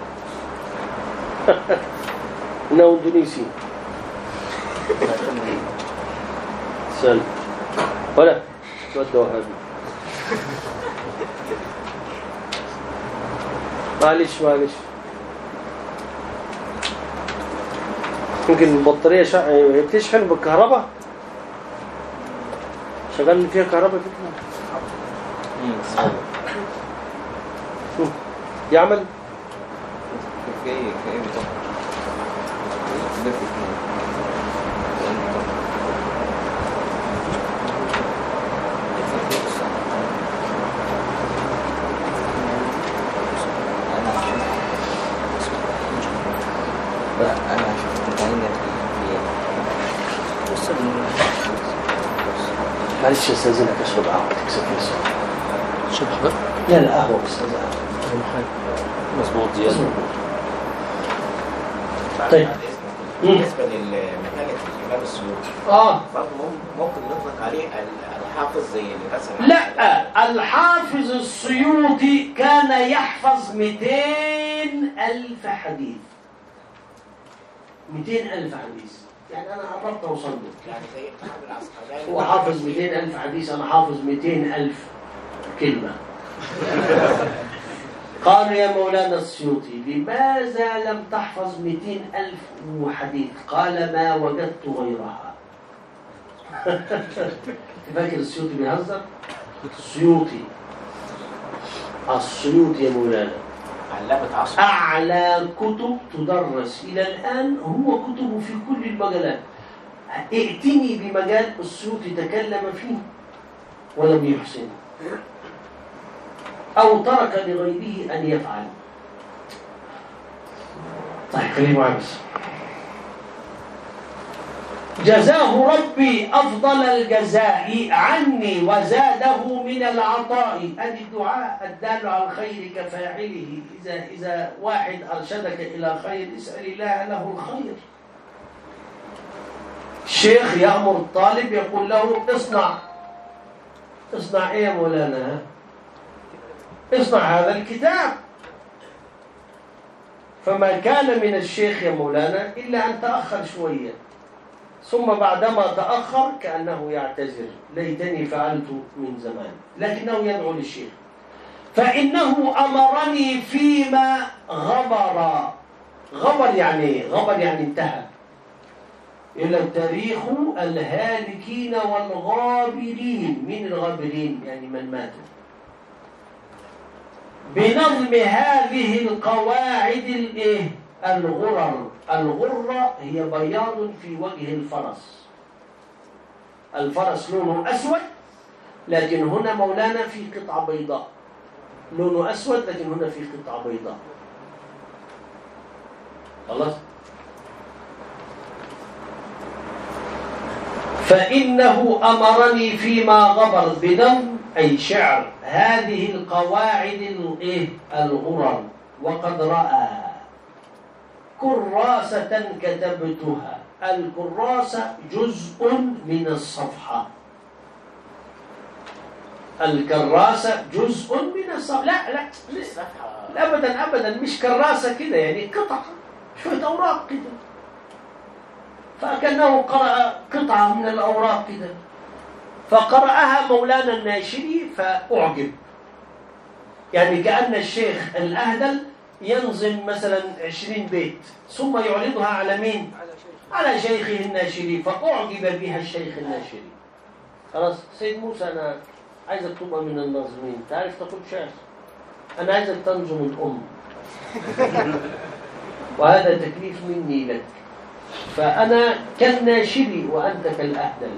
انه اندونيسي. سلام ولا سود وهابي. معلش معلش، ممكن البطارية شا... بتشحن بالكهرباء، شغال فيها كهرباء كده يعمل جاي جاي معلش استاذنك اشرب قهوه تكسب نفسك. شو بحضر؟ لا لا قهوه بس قهوه. مظبوط زياد. طيب بالنسبه لمكانه الامام السيوطي اه برضه ممكن نطلق عليه الحافظ زي اللي مثلا لا، الحافظ السيوطي كان يحفظ مئتين ألف حديث. مئتين ألف حديث يعني أنا قربت أوصل له. يعني زي ابن العسقلاني هو حافظ مئتين ألف حديث، أنا حافظ مئتين ألف كلمة. قالوا يا مولانا السيوطي لماذا لم تحفظ مئتين ألف حديث؟ قال ما وجدت غيرها. فاكر السيوطي بيهزر؟ السيوطي السيوطي يا مولانا علامة عصر أعلى كتب تدرس إلى الآن هو كتبه في كل المجالات. ائتني بمجال السيوطي تكلم فيه ولم يحسن أو ترك لغيره أن يفعل. طيب خلينا معي بس. جزاه ربي أفضل الجزاء عني وزاده من العطاء. أدي الدعاء الدال على الخير كفاعله. إذا إذا واحد أرشدك إلى خير اسأل الله له الخير. الشيخ يأمر الطالب يقول له اصنع اصنع إيه يا مولانا؟ اصنع هذا الكتاب. فما كان من الشيخ يا مولانا إلا أن تأخر شوية، ثم بعدما تأخر كأنه يعتذر ليتني فعلت من زمان، لكنه يدعو للشيخ. فإنه أمرني فيما غبر. غبر يعني غبر يعني انتهى. إلى التاريخ الهالكين والغابرين. من الغابرين؟ يعني من ماتوا. بنظم هذه القواعد الايه الغرر. الغرة هي بياض في وجه الفرس. الفرس لونه أسود، لكن هنا مولانا في قطعة بيضاء. لونه أسود لكن هنا في قطعة بيضاء. خلاص. فإنه أمرني فيما غبر بنظم أي شعر هذه القواعد الايه الغرر. وقد رأى كراسة كتبتها. الكراسة جزء من الصفحة. الكراسة جزء من الصفحة. لا لا أبدا أبدا مش كراسة كده، يعني قطعة شوية أوراق كده. فكأنه قرأ قطعة من الأوراق كده، فقرأها مولانا الناشري فأعجب. يعني كأن الشيخ الأهدل ينظم مثلا عشرين بيت ثم يعرضها على مين؟ على شيخه الناشري، فأعجب بها الشيخ الناشري. خلاص سيد موسى أنا عايزك تبقى من الناظمين، تعرف تقول شعر، أنا عايزك تنظم الأم. وهذا تكليف مني لك، فأنا كالناشري وأنت كالأهدل،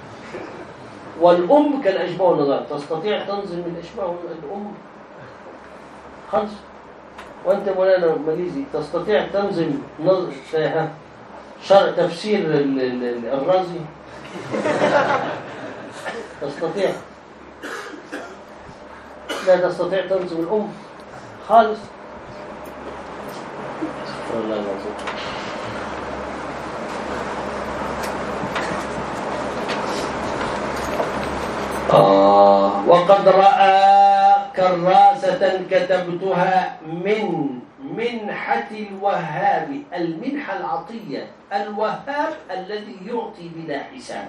والأم كالأشباه والنظائر. تستطيع تنظم الأشباه الأم؟ خلص. وأنت مولانا ماليزي تستطيع تنظم نظر شرع تفسير الرازي؟ تستطيع؟ لا تستطيع تنظم الأم خالص. الله العظيم. آه وقد رأى كراسة كتبتها من منحة الوهاب. المنحة العطية، الوهاب الذي يعطي بلا حساب.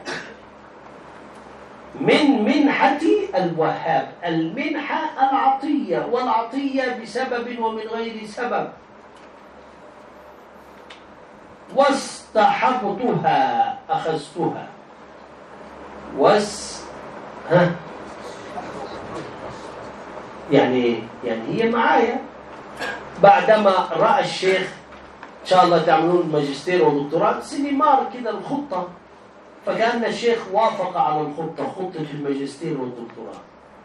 من منحة الوهاب، المنحة العطية، والعطية بسبب ومن غير سبب. واستحبتها أخذتها. واس ها يعني يعني هي معايا. بعدما رأى الشيخ إن شاء الله تعملون ماجستير ودكتوراه سينمار كده الخطة، فكأن الشيخ وافق على الخطة، خطة الماجستير والدكتوراه.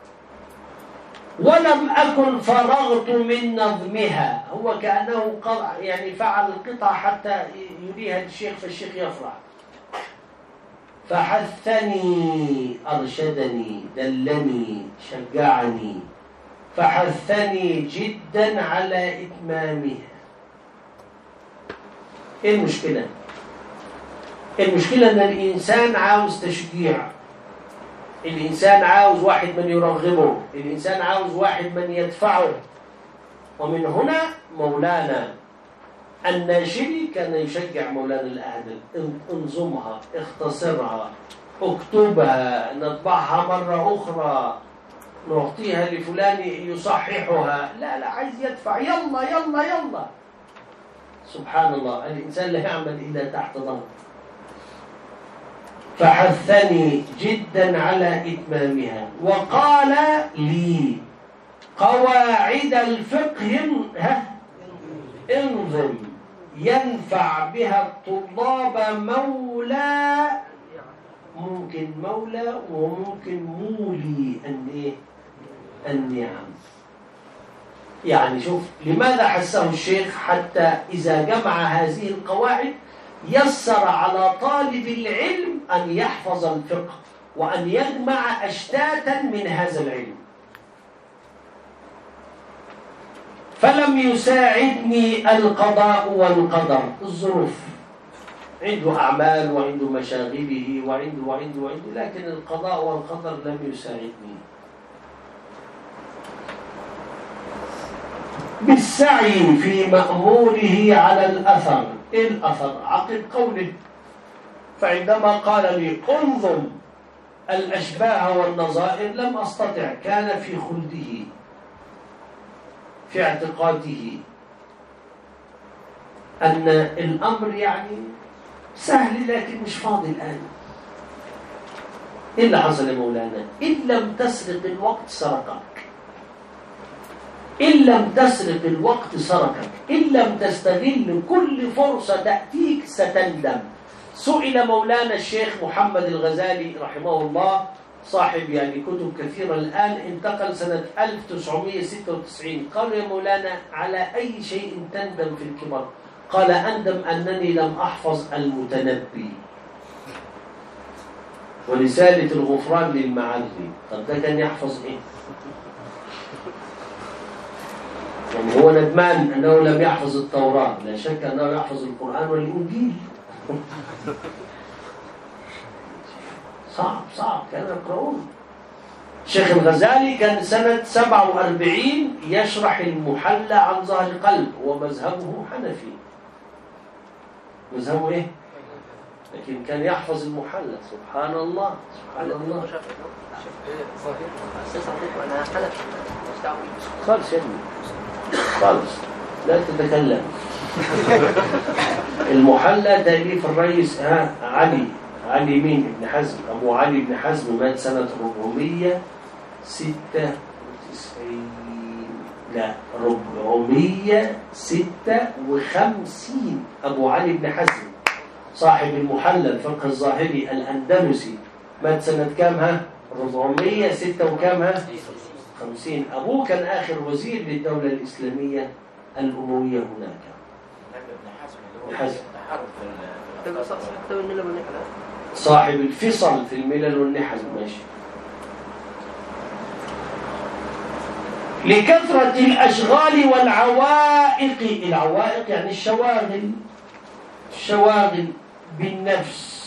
ولم أكن فرغت من نظمها. هو كأنه يعني فعل القطعة حتى يريها الشيخ، فالشيخ يفرح. فحثني أرشدني دلني شجعني، فحثني جدا على إتمامها. إيه المشكلة؟ المشكلة أن الإنسان عاوز تشجيع، الإنسان عاوز واحد من يرغبه، الإنسان عاوز واحد من يدفعه. ومن هنا مولانا الناشري كان يشجع مولانا الأهدل: انظمها، اختصرها، اكتبها، نطبعها مرة أخرى، نعطيها لفلان يصححها. لا لا، عايز يدفع، يلا يلا يلا. سبحان الله، الإنسان لا يعمل إلا تحت ضغط. فحثني جدا على إتمامها، وقال لي: قواعد الفقه انظم ينفع بها الطلاب مولى، ممكن مولى وممكن مولي النعم. يعني شوف لماذا حسه الشيخ، حتى إذا جمع هذه القواعد يسر على طالب العلم أن يحفظ الفقه وأن يجمع أشتاتا من هذا العلم. فلم يساعدني القضاء والقدر، الظروف، عنده أعمال وعنده مشاغله وعنده وعنده وعنده، لكن القضاء والقدر لم يساعدني. بالسعي في مأموره على الأثر. إيه الأثر؟ عقد قوله. فعندما قال لي انظم الأشباه والنظائر لم أستطع، كان في خلده، في اعتقاده أن الأمر يعني سهل لكن مش فاضي الآن. إيه اللي حصل يا مولانا؟ إن لم تسرق الوقت سرقك، إن لم تسرق الوقت سرقك، إن لم تستغل كل فرصة تأتيك ستندم. سئل مولانا الشيخ محمد الغزالي رحمه الله، صاحب يعني كتب كثيرة الآن، انتقل سنة ألف وتسعمائة وستة وتسعين، قال: يا مولانا على أي شيء تندم في الكبر؟ قال: أندم أنني لم أحفظ المتنبي ورسالة الغفران للمعري. طب ده كان يحفظ إيه؟ يعني هو ندمان أنه لم يحفظ التوراة، لا شك أنه يحفظ القرآن والإنجيل. صعب صعب كانوا يقرؤون. الشيخ الغزالي كان سنة سبعة وأربعين يشرح المحلى عن ظهر قلب، ومذهبه حنفي. مذهبه إيه؟ لكن كان يحفظ المحلى. سبحان الله سبحان الله. خالص يا ابني خالص، لا تتكلم. المحلى تأليف الرئيس ها علي علي مين ابن حزم، أبو علي بن حزم، مات سنة أربعمائة وستة وتسعين، لا أربعمائة وستة وخمسين. أبو علي بن حزم صاحب المحلى الفقه الظاهري الأندلسي، مات سنة كام ها؟ أربعمائة وستة وكام ها؟ خمسين. أبوه كان آخر وزير للدولة الإسلامية الأموية هناك. ابن حزم صاحب الفصل في الملل والنحل. ماشي. لكثرة الأشغال والعوائق، العوائق يعني الشواغل، الشواغل بالنفس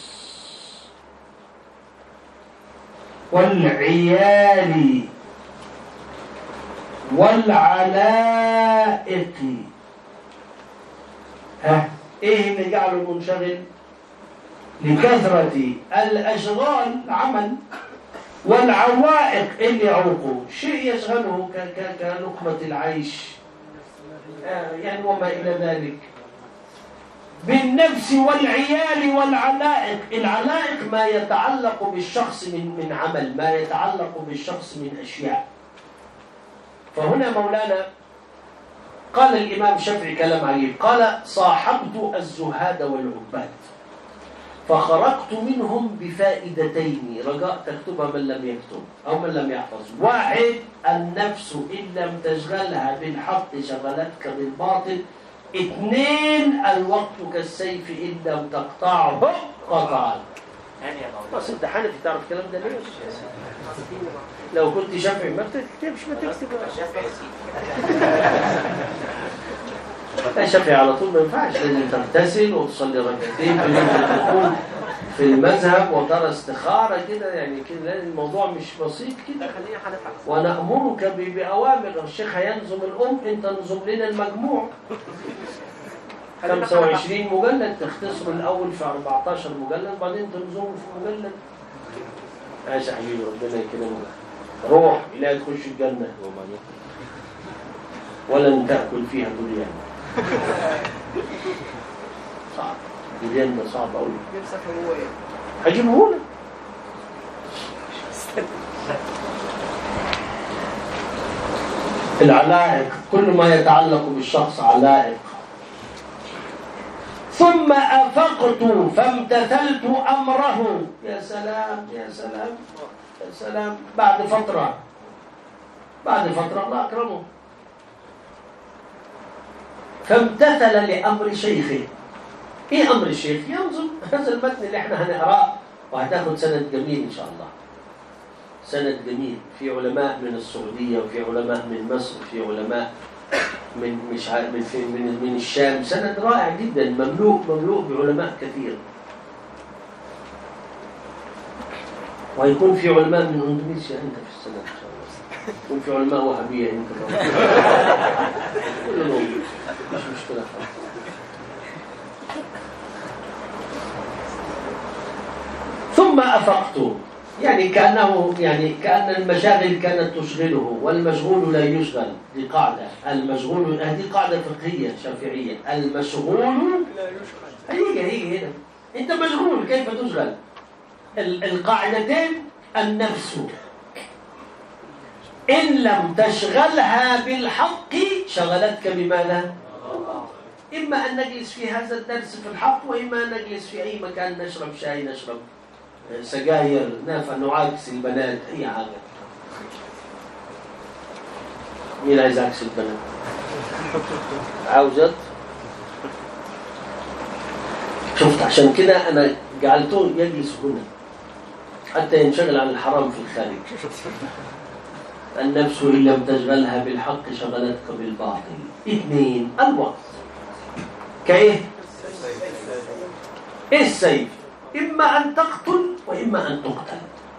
والعيال والعلائق. ها ايه اللي جعله منشغل؟ لكثرة الأشغال، عمل، والعوائق اللي يعوقه، شيء يشغله كلقمة العيش يعني وما إلى ذلك. بالنفس والعيال والعلائق. العلائق ما يتعلق بالشخص من من عمل، ما يتعلق بالشخص من أشياء. فهنا مولانا قال الإمام الشافعي كلام عجيب، قال: صاحبت الزهاد والعباد فخرجت منهم بفائدتين رجاء تكتبها من لم يكتب أو من لم يحفظ. واحد: النفس إن لم تشغلها بالحق شغلتك بالباطل. اثنين: الوقت كالسيف إن لم تقطعه قطعك. هاني يا مولانا. بس انت حنفي تعرف الكلام ده ليه؟ لو كنت شافعي ما بتكتبش ما تكتب. شافعي سيدي. لا شافعي على طول ما ينفعش، لازم تغتسل وتصلي ركعتين تكون في المذهب وترى استخارة كده، يعني كده لازم الموضوع مش بسيط كده. خلينا حنفي. ونأمرك ب- بأوامر. الشيخ هينظم الأم، انت انظم لنا المجموع. خمسة وعشرين مجلد تختصروا الأول في أربعتاشر مجلد، بعدين تنظموا في مجلد. ماشي يا حبيبي، ربنا يكرمك. روح إلى تخش الجنة ولن تأكل فيها دنيا. صعب دنيا، ده صعب أوي. نفسك هو ايه؟ هجيبه لك. العلائق، كل ما يتعلق بالشخص علائق. ثم أفقت فامتثلت أمره. يا سلام يا سلام يا سلام. بعد فترة بعد فترة الله أكرمه فامتثل لأمر شيخه. إيه أمر الشيخ؟ ينظم هذا المتن اللي احنا هنقراه، وهتاخد سند جميل إن شاء الله. سند جميل، في علماء من السعودية وفي علماء من مصر وفي علماء من مش عارف من فين، من من الشام. سند رائع جدا، مملوء مملوء بعلماء كثير. وهيكون في علماء من اندونيسيا انت في السند ان شاء الله. يكون في علماء وهابية انت كل موجود، مش مشكلة خالص. ثم أفقت، يعني كأنه يعني كأن المشاغل كانت تشغله والمشغول لا يشغل. دي قاعدة، المشغول، هذه قاعدة فقهية شافعية. المشغول لا يشغل. هيجي هيجي هنا. أنت مشغول كيف تشغل؟ القاعدتين. النفس إن لم تشغلها بالحق شغلتك بماذا؟ إما أن نجلس في هذا الدرس في الحق، وإما أن نجلس في أي مكان نشرب شاي، نشرب سجاير، نافع، نعاكس البنات، أي حاجة. مين عايز عكس البنات؟ عاوزت؟ شفت، عشان كده أنا جعلته يجلس هنا حتى ينشغل عن الحرام في الخارج. النفس إن لم تشغلها بالحق شغلتك بالباطل. اثنين، الوقت. كإيه؟ السيف، إما أن تقتل وإما أن تقتل.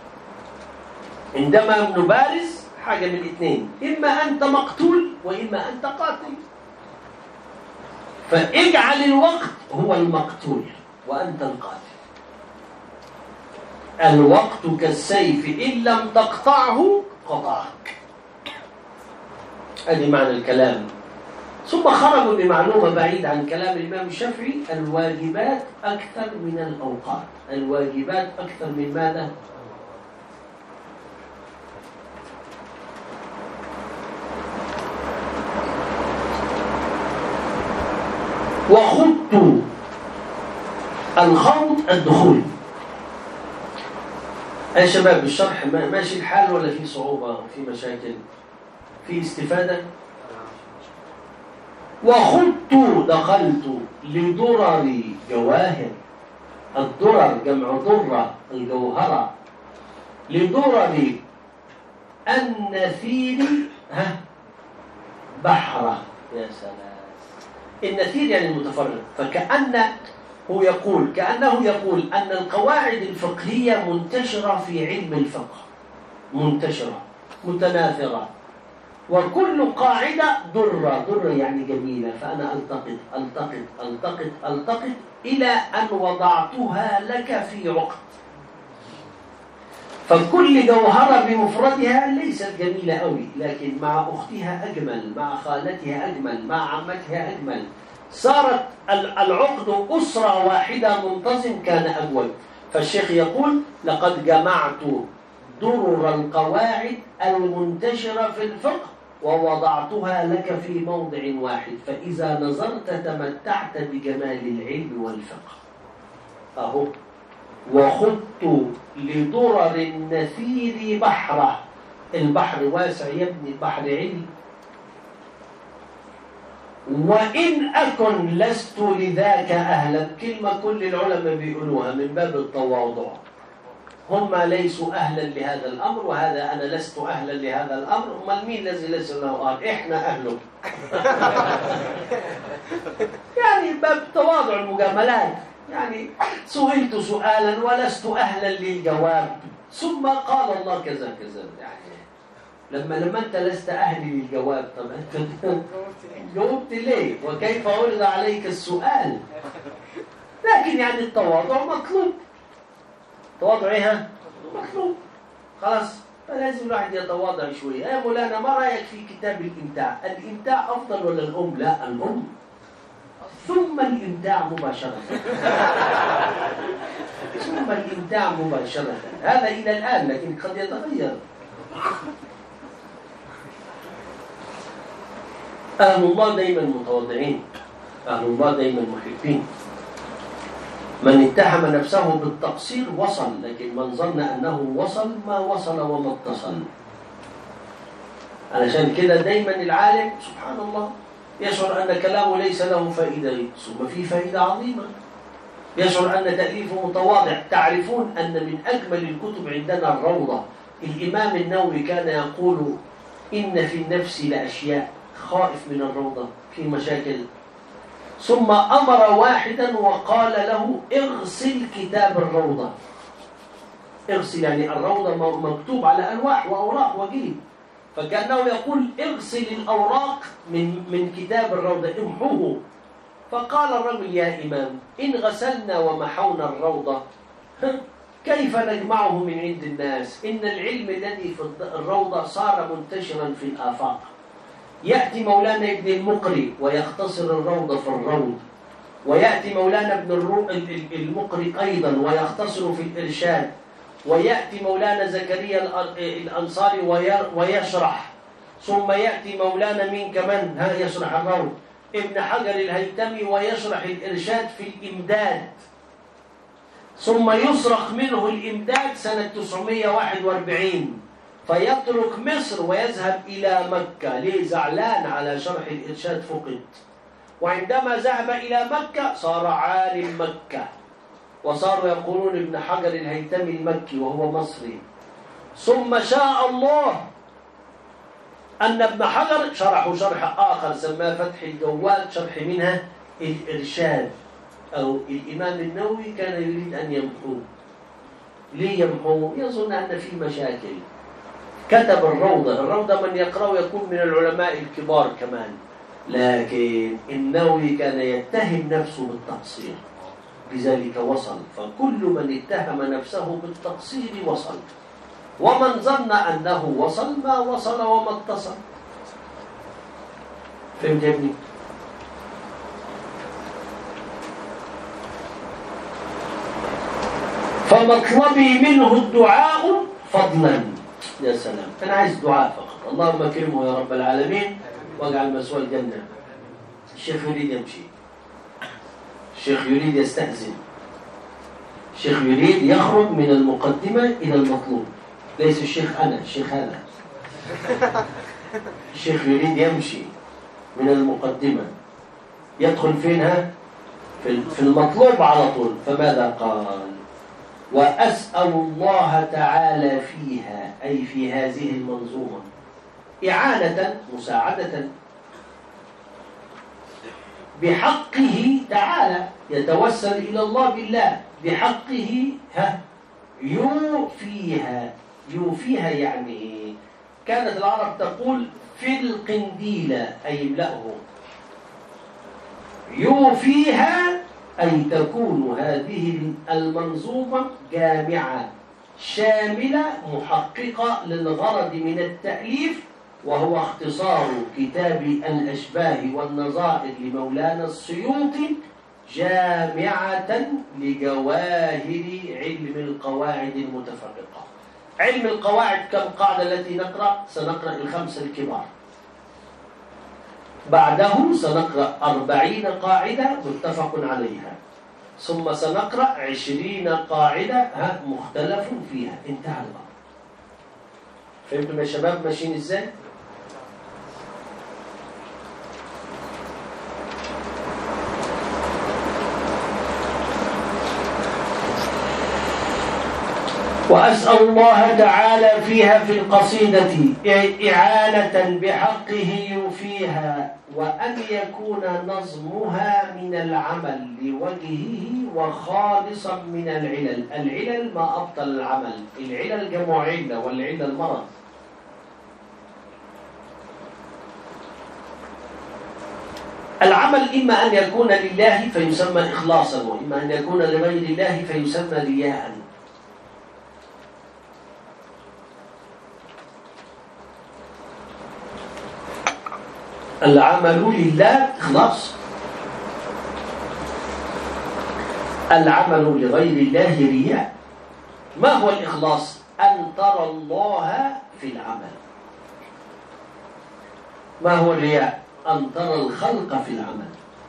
عندما نبارز حاجة من الاثنين، إما أنت مقتول وإما أنت قاتل. فاجعل الوقت هو المقتول وأنت القاتل. الوقت كالسيف إن لم تقطعه قطعك. هذه معنى الكلام. ثم خرجوا بمعلومة بعيد عن كلام الإمام الشافعي: الواجبات أكثر من الأوقات. الواجبات أكثر من ماذا؟ وخضت. الخوض الدخول. يا شباب الشرح ماشي الحال ولا في صعوبة، في مشاكل، في استفادة؟ وخضت دخلت لدرر جواهر. الدرر جمع ضرة، الجوهرة. لدرر النثير ها بحرة. يا سلام. النثير يعني المتفرق. فكأنه يقول كأنه يقول أن القواعد الفقهية منتشرة في علم الفقه، منتشرة متناثرة، وكل قاعدة درة. درة يعني جميلة. فأنا ألتقط ألتقط ألتقط ألتقط إلى أن وضعتها لك في عقد. فكل جوهرة بمفردها ليست جميلة أوي، لكن مع أختها أجمل، مع خالتها أجمل، مع عمتها أجمل. صارت العقد أسرة واحدة منتظم، كان أجود. فالشيخ يقول: لقد جمعت درر القواعد المنتشرة في الفقه ووضعتها لك في موضع واحد، فإذا نظرت تمتعت بجمال العلم والفقه. أهو. وخضت لدرر النثير بحره. البحر واسع يا ابني، البحر علم. وإن أكن لست لذاك أهلا. كلمة كل العلماء بيقولوها من باب التواضع. هم ليسوا أهلا لهذا الأمر، وهذا أنا لست أهلا لهذا الأمر. أمال مين الذي ليس له أهل؟ إحنا أهله. يعني باب تواضع المجاملات. يعني سئلت سؤالا ولست أهلا للجواب، ثم قال الله كذا كذا. يعني لما لما أنت لست أهل للجواب، طب أنت جاوبت ليه؟ وكيف عرض عليك السؤال؟ لكن يعني التواضع مطلوب. التواضع إيه؟ مطلوب. خلاص، فلازم الواحد يتواضع شوية. يا مولانا ما رأيك في كتاب الإمتاع؟ الإمتاع أفضل ولا الأم؟ لا، الأم ثم الإمتاع مباشرة. ثم الإمتاع مباشرة. هذا إلى الآن، لكن قد يتغير. أهل الله دائما متواضعين، أهل الله دائما محبين. من اتهم نفسه بالتقصير وصل، لكن من ظن أنه وصل ما وصل وما اتصل. علشان كده دايما العالم سبحان الله يشعر أن كلامه ليس له فائدة، ثم فيه فائدة عظيمة. يشعر أن تأليفه متواضع. تعرفون أن من أجمل الكتب عندنا الروضة. الإمام النووي كان يقول إن في النفس لأشياء، خائف من الروضة، في مشاكل. ثم أمر واحدا وقال له اغسل كتاب الروضة. اغسل يعني الروضة مكتوب على ألواح وأوراق وجيب، فكأنه يقول اغسل الأوراق من من كتاب الروضة، امحوه. فقال الرجل يا إمام إن غسلنا ومحونا الروضة كيف نجمعه من عند الناس؟ إن العلم الذي في الروضة صار منتشرا في الآفاق. يأتي مولانا ابن المقري ويختصر الروضة في الروض، ويأتي مولانا ابن المقري أيضا ويختصر في الإرشاد، ويأتي مولانا زكريا الأنصاري ويشرح، ثم يأتي مولانا مين كمان ها يشرح الروض ابن حجر الهيتمي ويشرح الإرشاد في الإمداد، ثم يصرخ منه الإمداد سنة تسعمائة وواحد وأربعين، فيترك مصر ويذهب إلى مكة. ليه؟ زعلان على شرح الإرشاد فقد. وعندما ذهب إلى مكة صار عالم مكة، وصاروا يقولون ابن حجر الهيتمي المكي وهو مصري. ثم شاء الله أن ابن حجر شرحوا شرح آخر سماه فتح الجواد، شرح منها الإرشاد. أو الإمام النووي كان يريد أن يمحوه. ليه يمحوه؟ يظن أن في مشاكل. كتب الروضة. الروضة من يقرأ يكون من العلماء الكبار كمان، لكن النووي كان يتهم نفسه بالتقصير، لذلك وصل. فكل من اتهم نفسه بالتقصير وصل، ومن ظن أنه وصل ما وصل وما اتصل. فهمت يا ابني؟ فمطلبي منه الدعاء فضلا. يا سلام، أنا عايز دعاء فقط. اللهم اكرمه يا رب العالمين واجعل مسوى الجنة. الشيخ يريد يمشي، الشيخ يريد يستأذن، الشيخ يريد يخرج من المقدمة إلى المطلوب. ليس الشيخ أنا، الشيخ هذا. الشيخ يريد يمشي من المقدمة يدخل فينها في المطلوب على طول. فماذا قال؟ وأسأل الله تعالى فيها، أي في هذه المنظومة، إعانة مساعدة بحقه تعالى. يتوسل إلى الله بالله بحقه ها يوفيها. يوفيها يعني كانت العرب تقول في القنديل أي يملأه. يوفيها أي تكون هذه المنظومة جامعة شاملة محققة للغرض من التأليف، وهو اختصار كتاب الأشباه والنظائر لمولانا السيوطي، جامعة لجواهر علم القواعد المتفرقة. علم القواعد كم قاعدة التي نقرأ؟ سنقرأ الخمسة الكبار، بعده سنقرأ أربعين قاعدة متفق عليها، ثم سنقرأ عشرين قاعدة مختلف فيها. انتهى الأمر. فهمتم يا شباب ماشيين ازاي؟ وأسأل الله تعالى فيها في القصيدة إعانة بحقه يوفيها، وأن يكون نظمها من العمل لوجهه وخالصا من العلل. العلل ما أبطل العمل، العلل جمع علة، والعلة المرض. العمل إما أن يكون لله فيسمى إخلاصا، وإما أن يكون لغير الله فيسمى رياء. العمل لله إخلاص، العمل لغير الله رياء. ما هو الإخلاص؟ أن ترى الله في العمل. ما هو الرياء؟ أن ترى الخلق في العمل.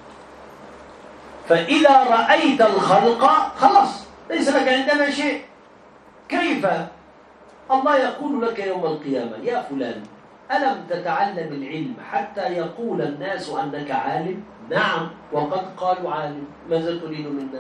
فإذا رأيت الخلق خلاص ليس لك عندنا شيء. كيف؟ الله يقول لك يوم القيامة: يا فلان، ألم تتعلم العلم حتى يقول الناس أنك عالم؟ نعم، وقد قالوا عالم. ماذا تريد منا؟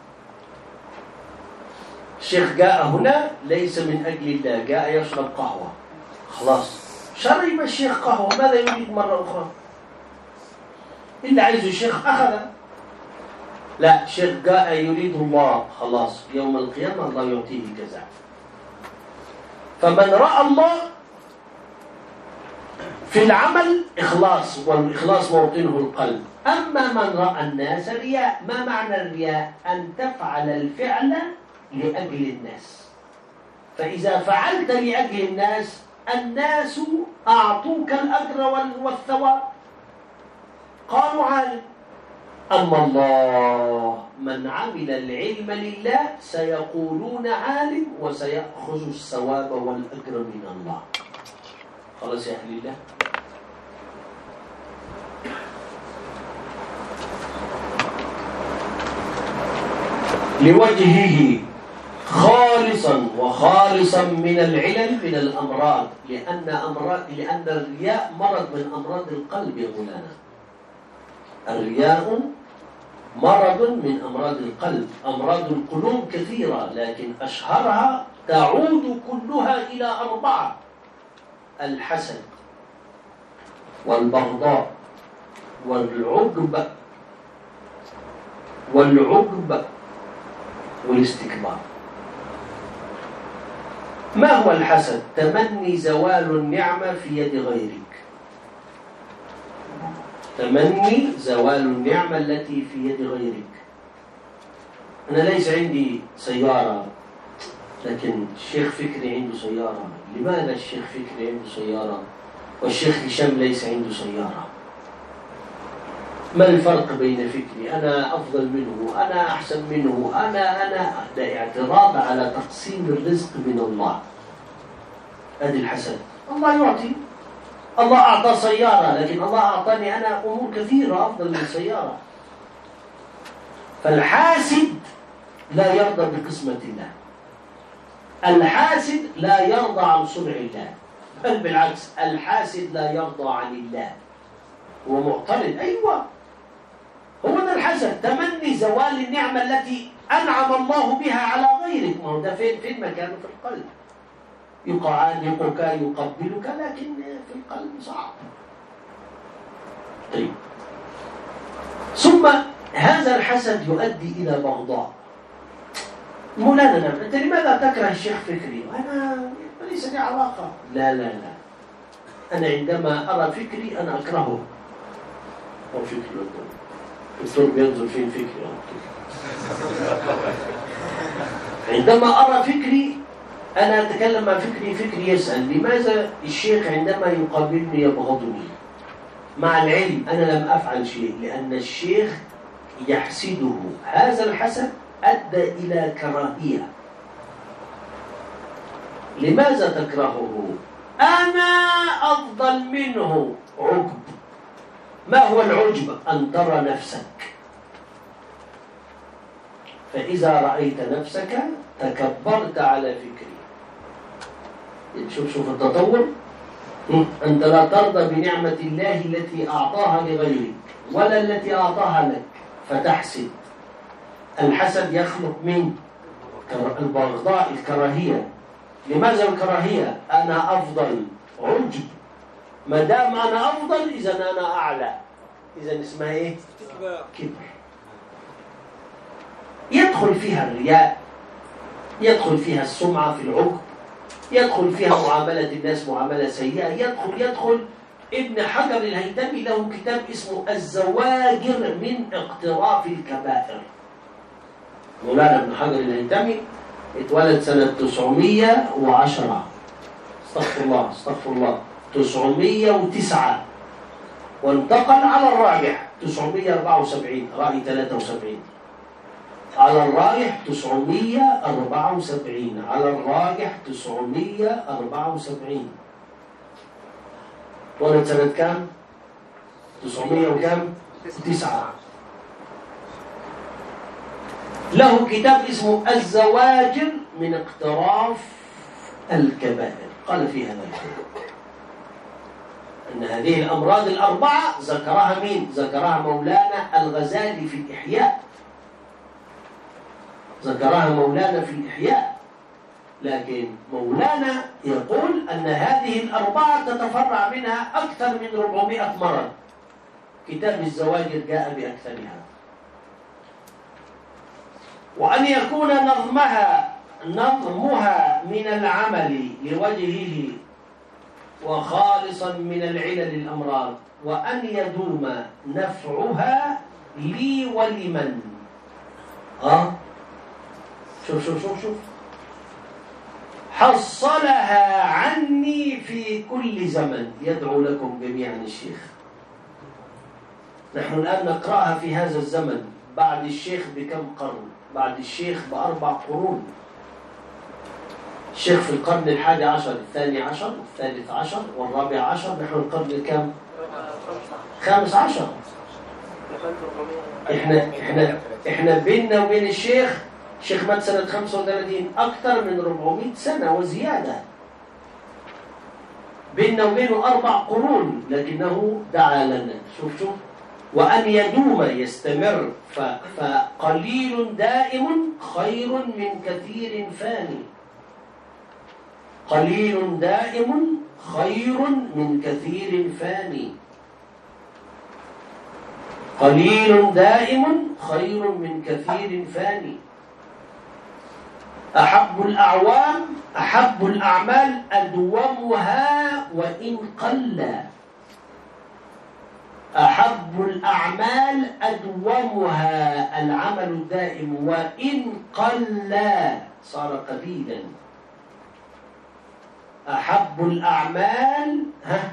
الشيخ جاء هنا ليس من أجل الله، جاء يشرب قهوة، خلاص شرب الشيخ قهوة، ماذا يريد مرة أخرى؟ إلا عايز الشيخ أخذ. لا، الشيخ جاء يريد الله، خلاص يوم القيامة الله يعطيه كذا. فمن رأى الله في العمل إخلاص، والإخلاص موطنه القلب. أما من رأى الناس رياء. ما معنى الرياء؟ أن تفعل الفعل لأجل الناس. فإذا فعلت لأجل الناس، الناس أعطوك الأجر والثواب، قالوا عالم. أما الله من عمل العلم لله سيقولون عالم، وسيأخذ الثواب والأجر من الله. خلاص يا أهل الله. لوجهه خالصا، وخالصا من العلل، من الأمراض، لأن أمراض لأن الرياء مرض من أمراض القلب يا مولانا. الرياء مرض من أمراض القلب. أمراض القلوب كثيرة، لكن أشهرها تعود كلها إلى أربعة: الحسد، والبغضاء، والعجب، والعجب والاستكبار. ما هو الحسد؟ تمني زوال النعمة في يد غيرك. تمني زوال النعمة التي في يد غيرك. أنا ليس عندي سيارة، لكن الشيخ فكري عنده سيارة. لماذا الشيخ فكري عنده سيارة والشيخ هشام ليس عنده سيارة؟ ما الفرق بين فكري؟ أنا أفضل منه، أنا أحسن منه، أنا أنا ده اعتراض على تقسيم الرزق من الله. هذه الحسد. الله يعطي، الله أعطى سيارة، لكن الله أعطاني أنا أمور كثيرة أفضل من السيارة. فالحاسد لا يرضى بقسمة الله. الحاسد لا يرضى عن صنع الله، بل بالعكس، الحاسد لا يرضى عن الله. هو معترض. أيوة، هو ده الحسد، تمني زوال النعمة التي أنعم الله بها على غيرك. ما هو ده فين فين مكانه؟ في القلب. يعانقك، يقبلك، لكن في القلب صعب. طيب، ثم هذا الحسد يؤدي إلى بغضاء. مولانا نعم، أنت لماذا تكره الشيخ فكري؟ أنا ليس لي علاقة. لا لا لا، أنا عندما أرى فكري أنا أكرهه. هو فكري الدكتور بينظر فين فكري. عندما أرى فكري أنا أتكلم مع فكري، فكري يسأل لماذا الشيخ عندما يقابلني يبغضني؟ مع العلم أنا لم أفعل شيء، لأن الشيخ يحسده. هذا الحسد أدى إلى كراهية. لماذا تكرهه؟ أنا أفضل منه. عجب. ما هو العجب؟ أن ترى نفسك. فإذا رأيت نفسك تكبرت على فكري. شوف شوف التطور. أنت لا ترضى بنعمة الله التي أعطاها لغيرك ولا التي أعطاها لك، فتحسد. الحسد يخلق من البغضاء، الكراهية. لماذا الكراهية؟ أنا أفضل، عجب. ما دام أنا أفضل إذا أنا أعلى، إذا اسمها إيه؟ كبر. يدخل فيها الرياء، يدخل فيها السمعة في العجب، يدخل فيها معاملة الناس معاملة سيئة، يدخل يدخل ابن حجر الهيثمي له كتاب اسمه الزواجر من اقتراف الكبائر. مولانا ابن حجر الهيثمي اتولد سنة تسعمية وعشرة، استغفر الله استغفر الله تسعمية وتسعة، وانتقل على الراجح تسعمية وأربعة وسبعين، رأي ثلاثة وسبعين، على الراجح تسعمية وأربعة وسبعين، على الراجح تسعمية وأربعة وسبعين. ولد سنة كام؟ تسعمية وكام؟ تسعة. له كتاب اسمه الزواجر من اقتراف الكبائر، قال فيها ذلك أن هذه الأمراض الأربعة ذكرها مين؟ ذكرها مولانا الغزالي في الإحياء، ذكرها مولانا في الإحياء. لكن مولانا يقول أن هذه الأربعة تتفرع منها أكثر من أربعمائة مرض. كتاب الزواجر جاء بأكثرها. وأن يكون نظمها نظمها من العمل لوجهه وخالصا من العلل الأمراض، وأن يدوم نفعها لي ولمن. آه شوف شوف شوف شوف حصلها عني في كل زمن. يدعو لكم جميعا الشيخ. نحن الآن نقرأها في هذا الزمن، بعد الشيخ بكم قرن؟ بعد الشيخ بأربع قرون. الشيخ في القرن الحادي عشر، الثاني عشر، الثالث عشر، والرابع عشر. نحن القرن الكام؟ خامس عشر. احنا احنا احنا بيننا وبين الشيخ، الشيخ مات سنة خمسة وثلاثين، أكثر من أربعمائة سنة وزيادة. بيننا وبينه أربع قرون، لكنه دعا لنا. شوف شوف وأن يدوم يستمر، فقليل دائم خير من كثير فاني. قليل دائم خير من كثير فاني. قليل دائم خير من كثير فاني. أحب الأعوام أحب الأعمال أدومها وإن قل. أحب الأعمال أدومها، العمل الدائم، وإن قل صار قليلا. أحب الأعمال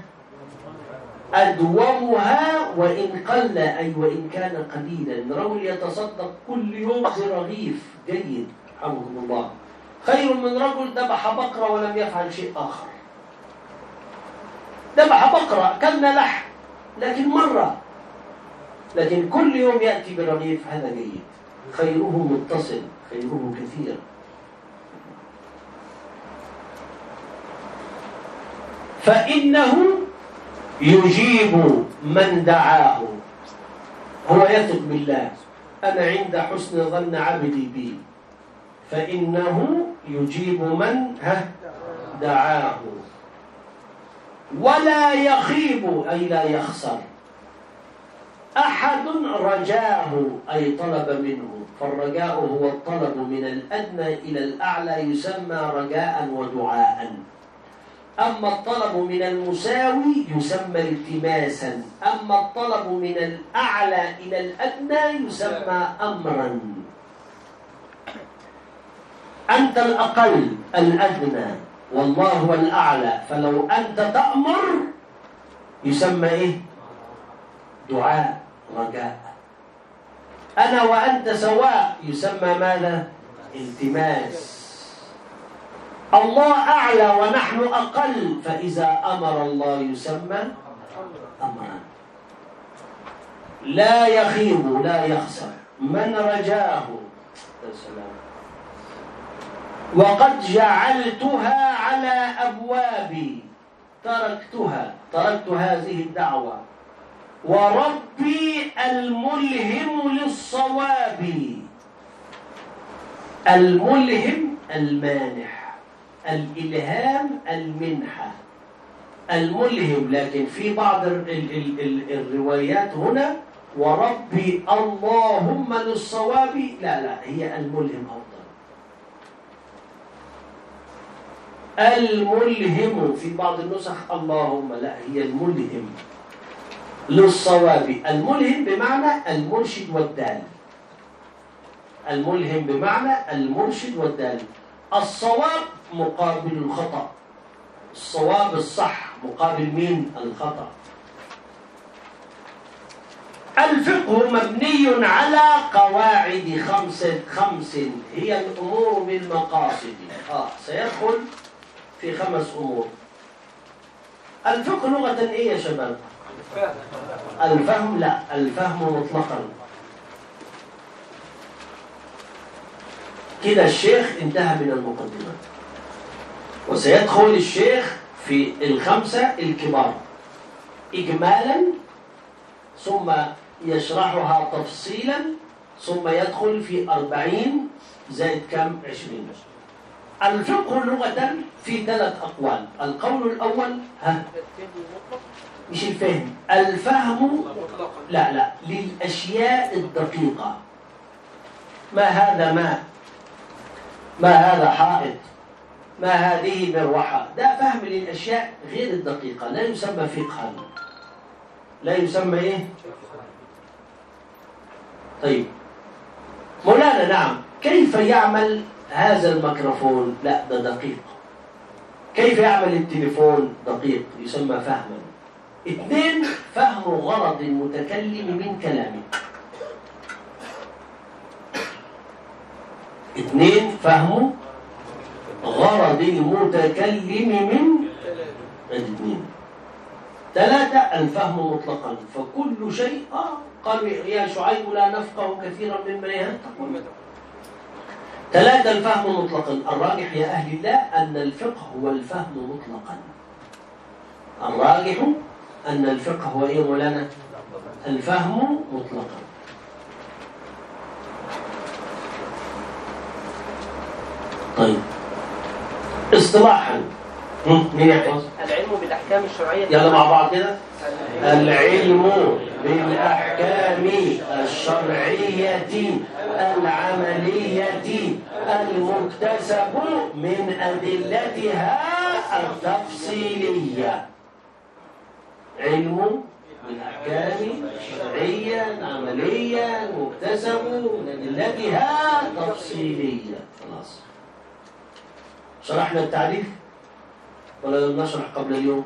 أدومها وإن قل، أي وإن كان قليلا. رجل يتصدق كل يوم برغيف جيد رحمه الله خير من رجل ذبح بقرة ولم يفعل شيء آخر. ذبح بقرة كلنا لحم لكن مرة، لكن كل يوم يأتي برغيف، هذا جيد. خيره متصل، خيره كثير. فإنه يجيب من دعاه. هو يثق بالله، أنا عند حسن ظن عبدي بي. فإنه يجيب من دعاه ولا يخيب، أي لا يخسر أحد رجاه، أي طلب منه. فالرجاء هو الطلب من الأدنى إلى الأعلى، يسمى رجاء ودعاء. أما الطلب من المساوي يسمى التماسا، أما الطلب من الأعلى إلى الأدنى يسمى أمرا. أنت الأقل الأدنى والله هو الأعلى، فلو أنت تأمر يسمى إيه؟ دعاء، رجاء. أنا وأنت سواء يسمى ماذا؟ التماس. الله أعلى ونحن أقل، فإذا أمر الله يسمى أمرا. لا يخيب لا يخسر من رجاه. السلام. وقد جعلتها على أبوابي، تركتها تركت هذه الدعوة، وربي الملهم للصواب. الملهم المانح، الإلهام المنحة. الملهم، لكن في بعض ال ال ال الروايات هنا وربي اللهم للصواب، لا لا هي الملهم أفضل. الملهم في بعض النسخ اللهم، لا هي الملهم للصواب. الملهم بمعنى المرشد والدال، الملهم بمعنى المرشد والدال. الصواب مقابل الخطأ، الصواب الصح مقابل مين؟ الخطأ. الفقه مبني على قواعد خمسة خمس هي الأمور بالمقاصد. آه سيدخل في خمس أمور. الفقه لغة إيه يا شباب؟ الفهم، لا الفهم مطلقا. كده الشيخ انتهى من المقدمة، وسيدخل الشيخ في الخمسة الكبار إجمالا، ثم يشرحها تفصيلا، ثم يدخل في أربعين زائد كم؟ عشرين. الفقه لغة في ثلاث أقوال. القول الأول ها مش الفهم، الفهم لا لا للأشياء الدقيقة. ما هذا ماء، ما هذا حائط، ما هذه مروحة، ده فهم للأشياء غير الدقيقة، لا يسمى فقها، لا يسمى إيه؟ طيب مولانا نعم، كيف يعمل هذا الميكروفون؟ لا ده دقيق. كيف يعمل التليفون؟ دقيق، يسمى فهما. اثنين، فهم غرض المتكلم من كلامه. اثنين، فهم غرض المتكلم من الاثنين. ثلاثة، الفهم مطلقا، فكل شيء آه قالوا يا شعيب لا نفقه كثيرا مما يهتقون. ثلاثة، الفهم مطلقا. الراجح يا أهل الله أن الفقه هو الفهم مطلقا. الراجح أن الفقه هو إيه مولانا؟ الفهم مطلقا. طيب اصطلاحا مين يحفظ؟ العلم بالأحكام الشرعية. يلا مع بعض كده. العلم بالأحكام الشرعية العملية المكتسب من أدلتها التفصيلية. علم بالأحكام الشرعية العملية المكتسب من أدلتها التفصيلية. خلاص شرحنا التعريف ولا لم نشرح قبل اليوم؟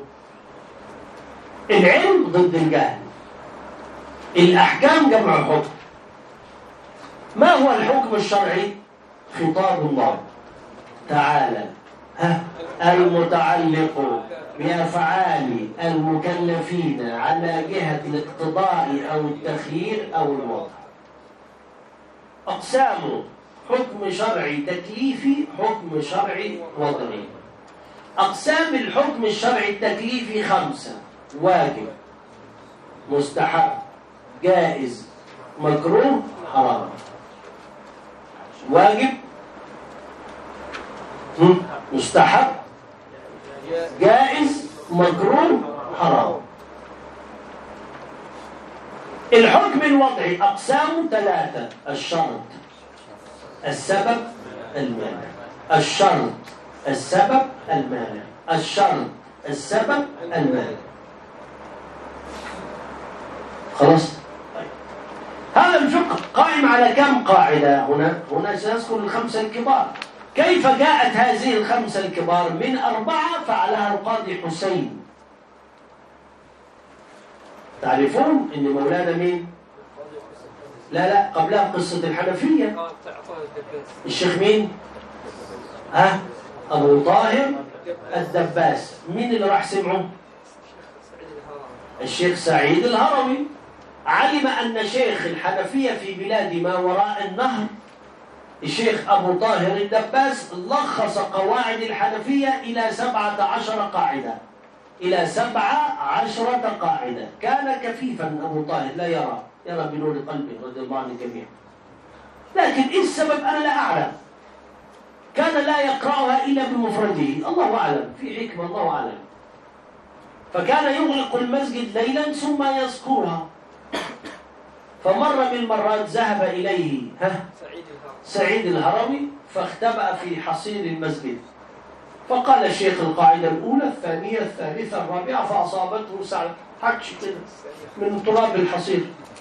العلم ضد الجهل. الأحكام جمع حكم. ما هو الحكم الشرعي؟ خطاب الله تعالى ها المتعلق بأفعال المكلفين على جهة الاقتضاء أو التخيير أو الوضع. أقسام: حكم شرعي تكليفي، حكم شرعي وضعي. أقسام الحكم الشرعي التكليفي خمسة: واجب، مستحب، جائز، مكروه، حرام. واجب، مستحب، جائز، مكروه، حرام. الحكم الوضعي أقسام ثلاثة: الشرط، السبب، المانع. الشرط، السبب، المانع. الشرط، السبب، المانع. خلاص؟ طيب. هذا الفقه قائم على كم قاعدة؟ هنا هنا سنذكر الخمسة الكبار. كيف جاءت هذه الخمسة الكبار؟ من أربعة فعلها القاضي حسين. تعرفون إن مولانا مين؟ لا لا قبلها قصة الحنفية. الشيخ مين؟ ها؟ أبو طاهر الدباس. مين اللي راح سمعه؟ الشيخ سعيد الهروي. علم أن شيخ الحنفية في بلاد ما وراء النهر الشيخ أبو طاهر الدباس لخص قواعد الحنفية إلى سبعة عشر قاعدة، إلى سبعة عشرة قاعدة. كان كفيفا أبو طاهر لا يرى، يرى بنور قلبه رضي الله عن الجميع. لكن إيه السبب أنا لا أعلم. كان لا يقرأها إلا بمفرده، الله أعلم، في حكمة الله أعلم. فكان يغلق المسجد ليلا ثم يذكرها. فمرة من المرات ذهب إليه ها سعيد الهروي فاختبأ في حصير المسجد، فقال الشيخ القاعدة الأولى الثانية الثالثة الرابعة، فأصابته سعد حكش كده من تراب الحصير،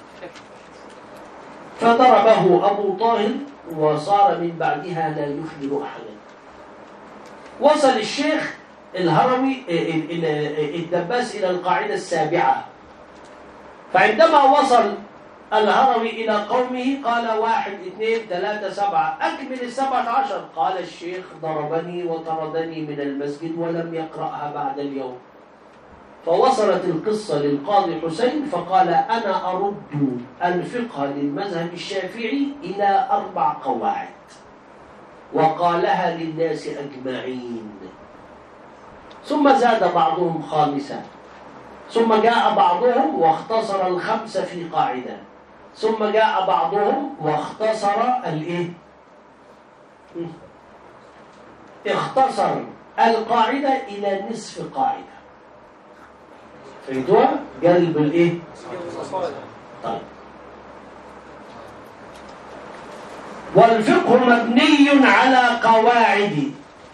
فضربه أبو طاهر وصار من بعدها لا يخبر أحدا. وصل الشيخ الهروي الدباس إلى القاعدة السابعة، فعندما وصل الهروي إلى قومه قال واحد اثنين ثلاثة سبعة، أكمل السبعة عشر. قال الشيخ ضربني وطردني من المسجد ولم يقرأها بعد اليوم. فوصلت القصة للقاضي حسين فقال أنا أرد الفقه للمذهب الشافعي إلى أربع قواعد، وقالها للناس أجمعين. ثم زاد بعضهم خامسا، ثم جاء بعضهم واختصر الخمسة في قاعدة، ثم جاء بعضهم واختصر الايه اختصر القاعدة إلى نصف قاعدة. فهمتوها؟ قلب الايه؟ طيب. والفقه مبني على قواعد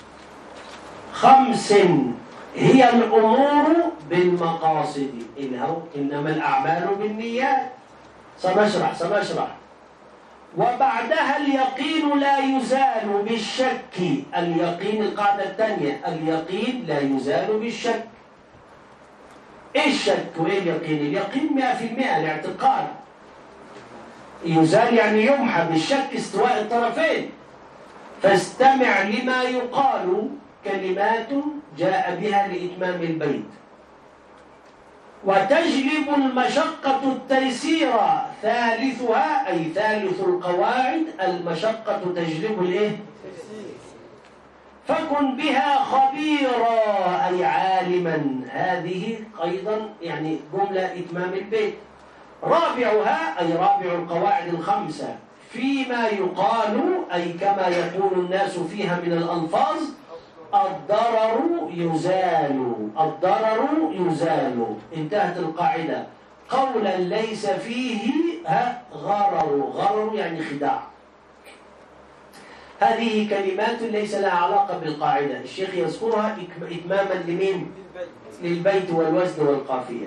خمس هي الأمور بالمقاصد، إنما الأعمال بالنيات. سنشرح سنشرح وبعدها اليقين لا يزال بالشك. اليقين القاعدة الثانية، اليقين لا يزال بالشك. إيه الشك وإيه اليقين؟ اليقين مئة في المئة الاعتقاد، يزال يعني يمحى، بالشك استواء الطرفين. فاستمع لما يقال كلمات جاء بها لإتمام البيت. وتجلب المشقة التيسير، ثالثها أي ثالث القواعد المشقة تجلب الإيه؟ فكن بها خبيرا أي عالما. هذه أيضا يعني جملة إتمام البيت. رابعها أي رابع القواعد الخمسة فيما يقال أي كما يقول الناس فيها من الألفاظ الضرر يزال، الضرر يزال. انتهت القاعدة. قولا ليس فيه ها غرر، غرر يعني خداع. هذه كلمات ليس لها علاقة بالقاعدة، الشيخ يذكرها إتماما لمين؟ للبيت والوزن والقافية.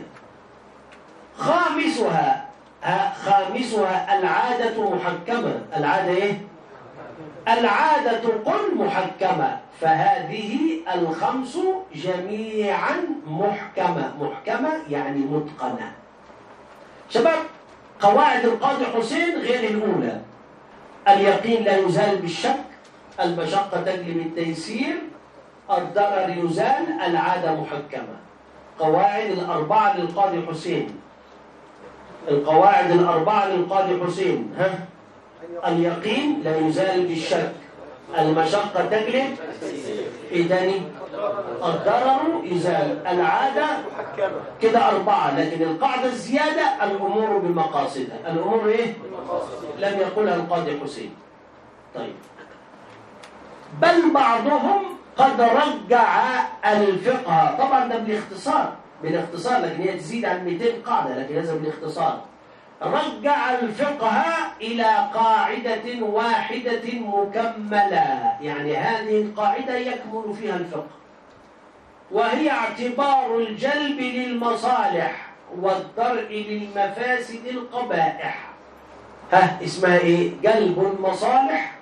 خامسها خامسها العادة محكمة. العادة إيه؟ العادة قل محكمة. فهذه الخمس جميعا محكمة. محكمة يعني متقنة. شباب، قواعد القاضي حسين غير الأولى. اليقين لا يزال بالشك، المشقة تجلب التيسير، الضرر يزال، العادة محكمة. قواعد الأربعة للقاضي حسين. القواعد الأربعة للقاضي حسين ها؟ اليقين لا يزال بالشك، المشقة تجلب إذن الضرر يزال، العادة كده أربعة. لكن القاعدة الزيادة الأمور بمقاصدها. الأمور إيه؟ لم يقولها القاضي حسين. طيب، بل بعضهم قد رجع الفقه. طبعا ده بالاختصار بالاختصار لكن هي تزيد عن مئتين قاعدة، لكن هذا بالاختصار. رجع الفقه إلى قاعدة واحدة مكملة، يعني هذه القاعدة يكمل فيها الفقه، وهي اعتبار الجلب للمصالح والدرء للمفاسد القبائح. ها اسمها ايه؟ جلب المصالح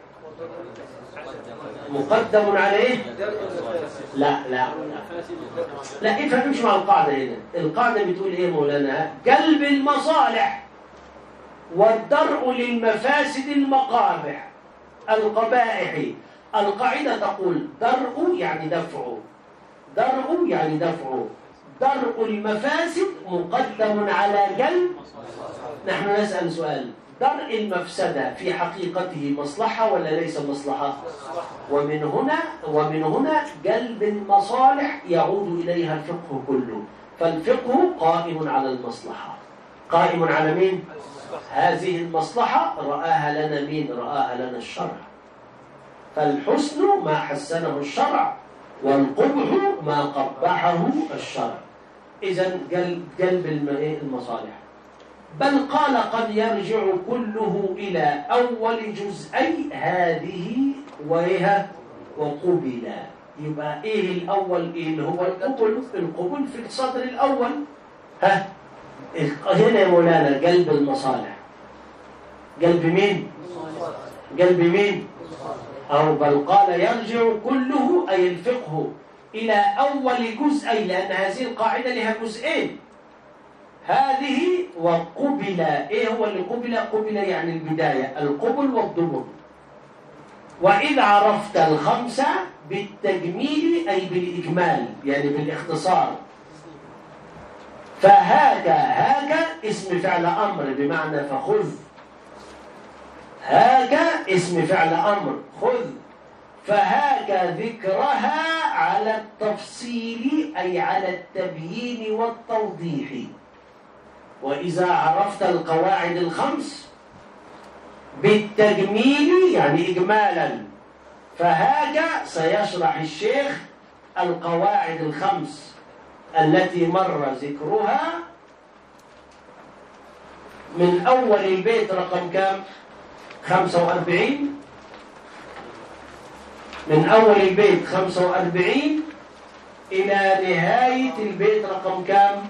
مقدم على ايه؟ لا لا لا ايه، فهمش مع القاعدة هنا. القاعدة بتقول ايه مولانا؟ جلب المصالح والدرء للمفاسد المقابح القبائح. القاعدة تقول درء يعني دفع، درء يعني دفع، درء المفاسد مقدم على جلب. نحن نسأل سؤال: درء المفسدة في حقيقته مصلحة ولا ليس مصلحة؟ ومن هنا ومن هنا جلب المصالح يعود إليها الفقه كله. فالفقه قائم على المصلحة. قائم على مين؟ هذه المصلحة رآها لنا مين؟ رآها لنا الشرع. فالحسن ما حسنه الشرع، والقبح ما قبحه الشرع. إذن جلب المصالح. بل قال قد يرجع كله إلى أول جزئي هذه وإيه وقبل. يبقى إيه الأول؟ إيه اللي هو القبل؟ القبل في الصدر الأول. ها هنا يا مولانا جلب المصالح. جلب مين؟ جلب مين؟ أو بل قال يرجع كله أي الفقه إلى أول جزئي، لأن هذه القاعدة لها جزئين، هذه وقبل. إيه هو اللي قبل؟ قبل يعني البداية، القبل والدبر. وإذا عرفت الخمسة بالتجميل أي بالإجمال، يعني بالاختصار. فهاك، هاك اسم فعل أمر بمعنى فخذ. هاك اسم فعل أمر خذ. فهاك ذكرها على التفصيل أي على التبيين والتوضيح. وإذا عرفت القواعد الخمس بالتجميل يعني إجمالا، فهاك سيشرح الشيخ القواعد الخمس التي مر ذكرها من أول البيت رقم كام؟ خمسة وأربعين. من أول البيت خمسة وأربعين إلى نهاية البيت رقم كام؟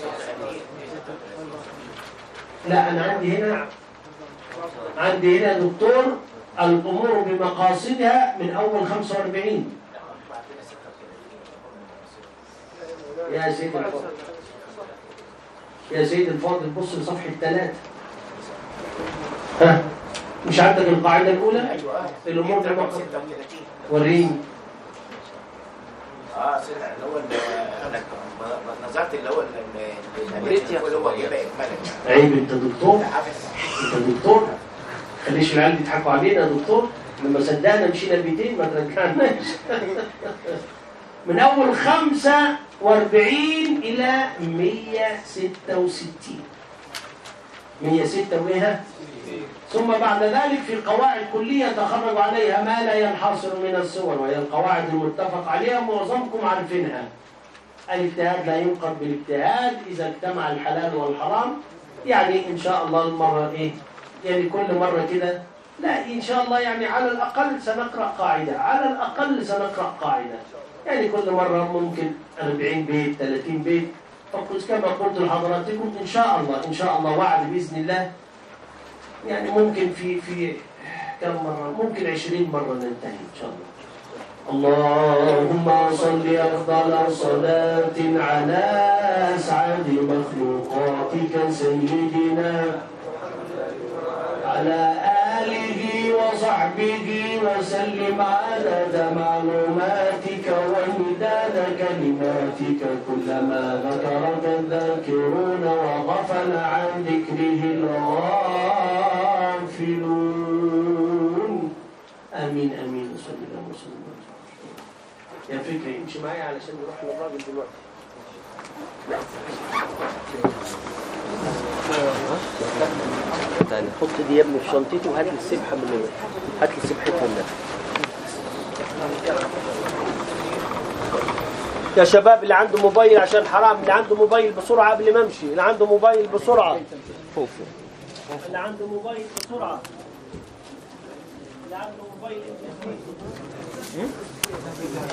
لا أنا عندي هنا عندي هنا دكتور الأمور بمقاصدها من أول خمسة وأربعين. يا سيد الفاضل يا سيد الفاضل بص لصفحة ثلاثة. ها مش عندك القاعدة الأولى؟ الأمور بمقاصدها. وريني. اه سيد اللي هو انا نظرت اللي هو اللي هو يبقى اكمالا. عيب انت دكتور، انت دكتور، خليش العيال يضحكوا علينا يا دكتور. لما صدقنا مشينا بيتين ما ترجعناش. من اول خمسة وأربعين الى مية ستة وستين. مية ستة وإيه؟ ثم بعد ذلك في قواعد كلية تخرج عليها ما لا ينحصر من الصور، وهي القواعد المتفق عليها معظمكم عارفينها. الاجتهاد لا ينقض بالاجتهاد إذا اجتمع الحلال والحرام. يعني إن شاء الله المرة إيه؟ يعني كل مرة كده، لا إن شاء الله يعني على الأقل سنقرأ قاعدة، على الأقل سنقرأ قاعدة. يعني كل مرة ممكن أربعين بيت ثلاثين بيت. فقلت كما قلت لحضراتكم إن شاء الله إن شاء الله وعد بإذن الله، يعني ممكن في في كم مرة، ممكن عشرين مرة ننتهي إن شاء الله. اللهم صل أفضل صلاة على أسعد مخلوقاتك سيدنا على آله وصحبه وسلم عدد معلوماتك ومداد كلماتك كلما ذكرك الذاكرون وغفل عن ذكره الغافلون. آمين آمين. صلى الله وسلم. يا فكري امشي معايا علشان نروح للراجل دلوقتي. تاني حط دي يا ابني في شنطتي وهات لي السبحه من هنا، هات لي سبحتها من هنا. يا شباب اللي عنده موبايل عشان حرام، اللي عنده موبايل بسرعه قبل ما امشي، اللي عنده موبايل بسرعه، اللي عنده موبايل بسرعه، اللي عنده موبايل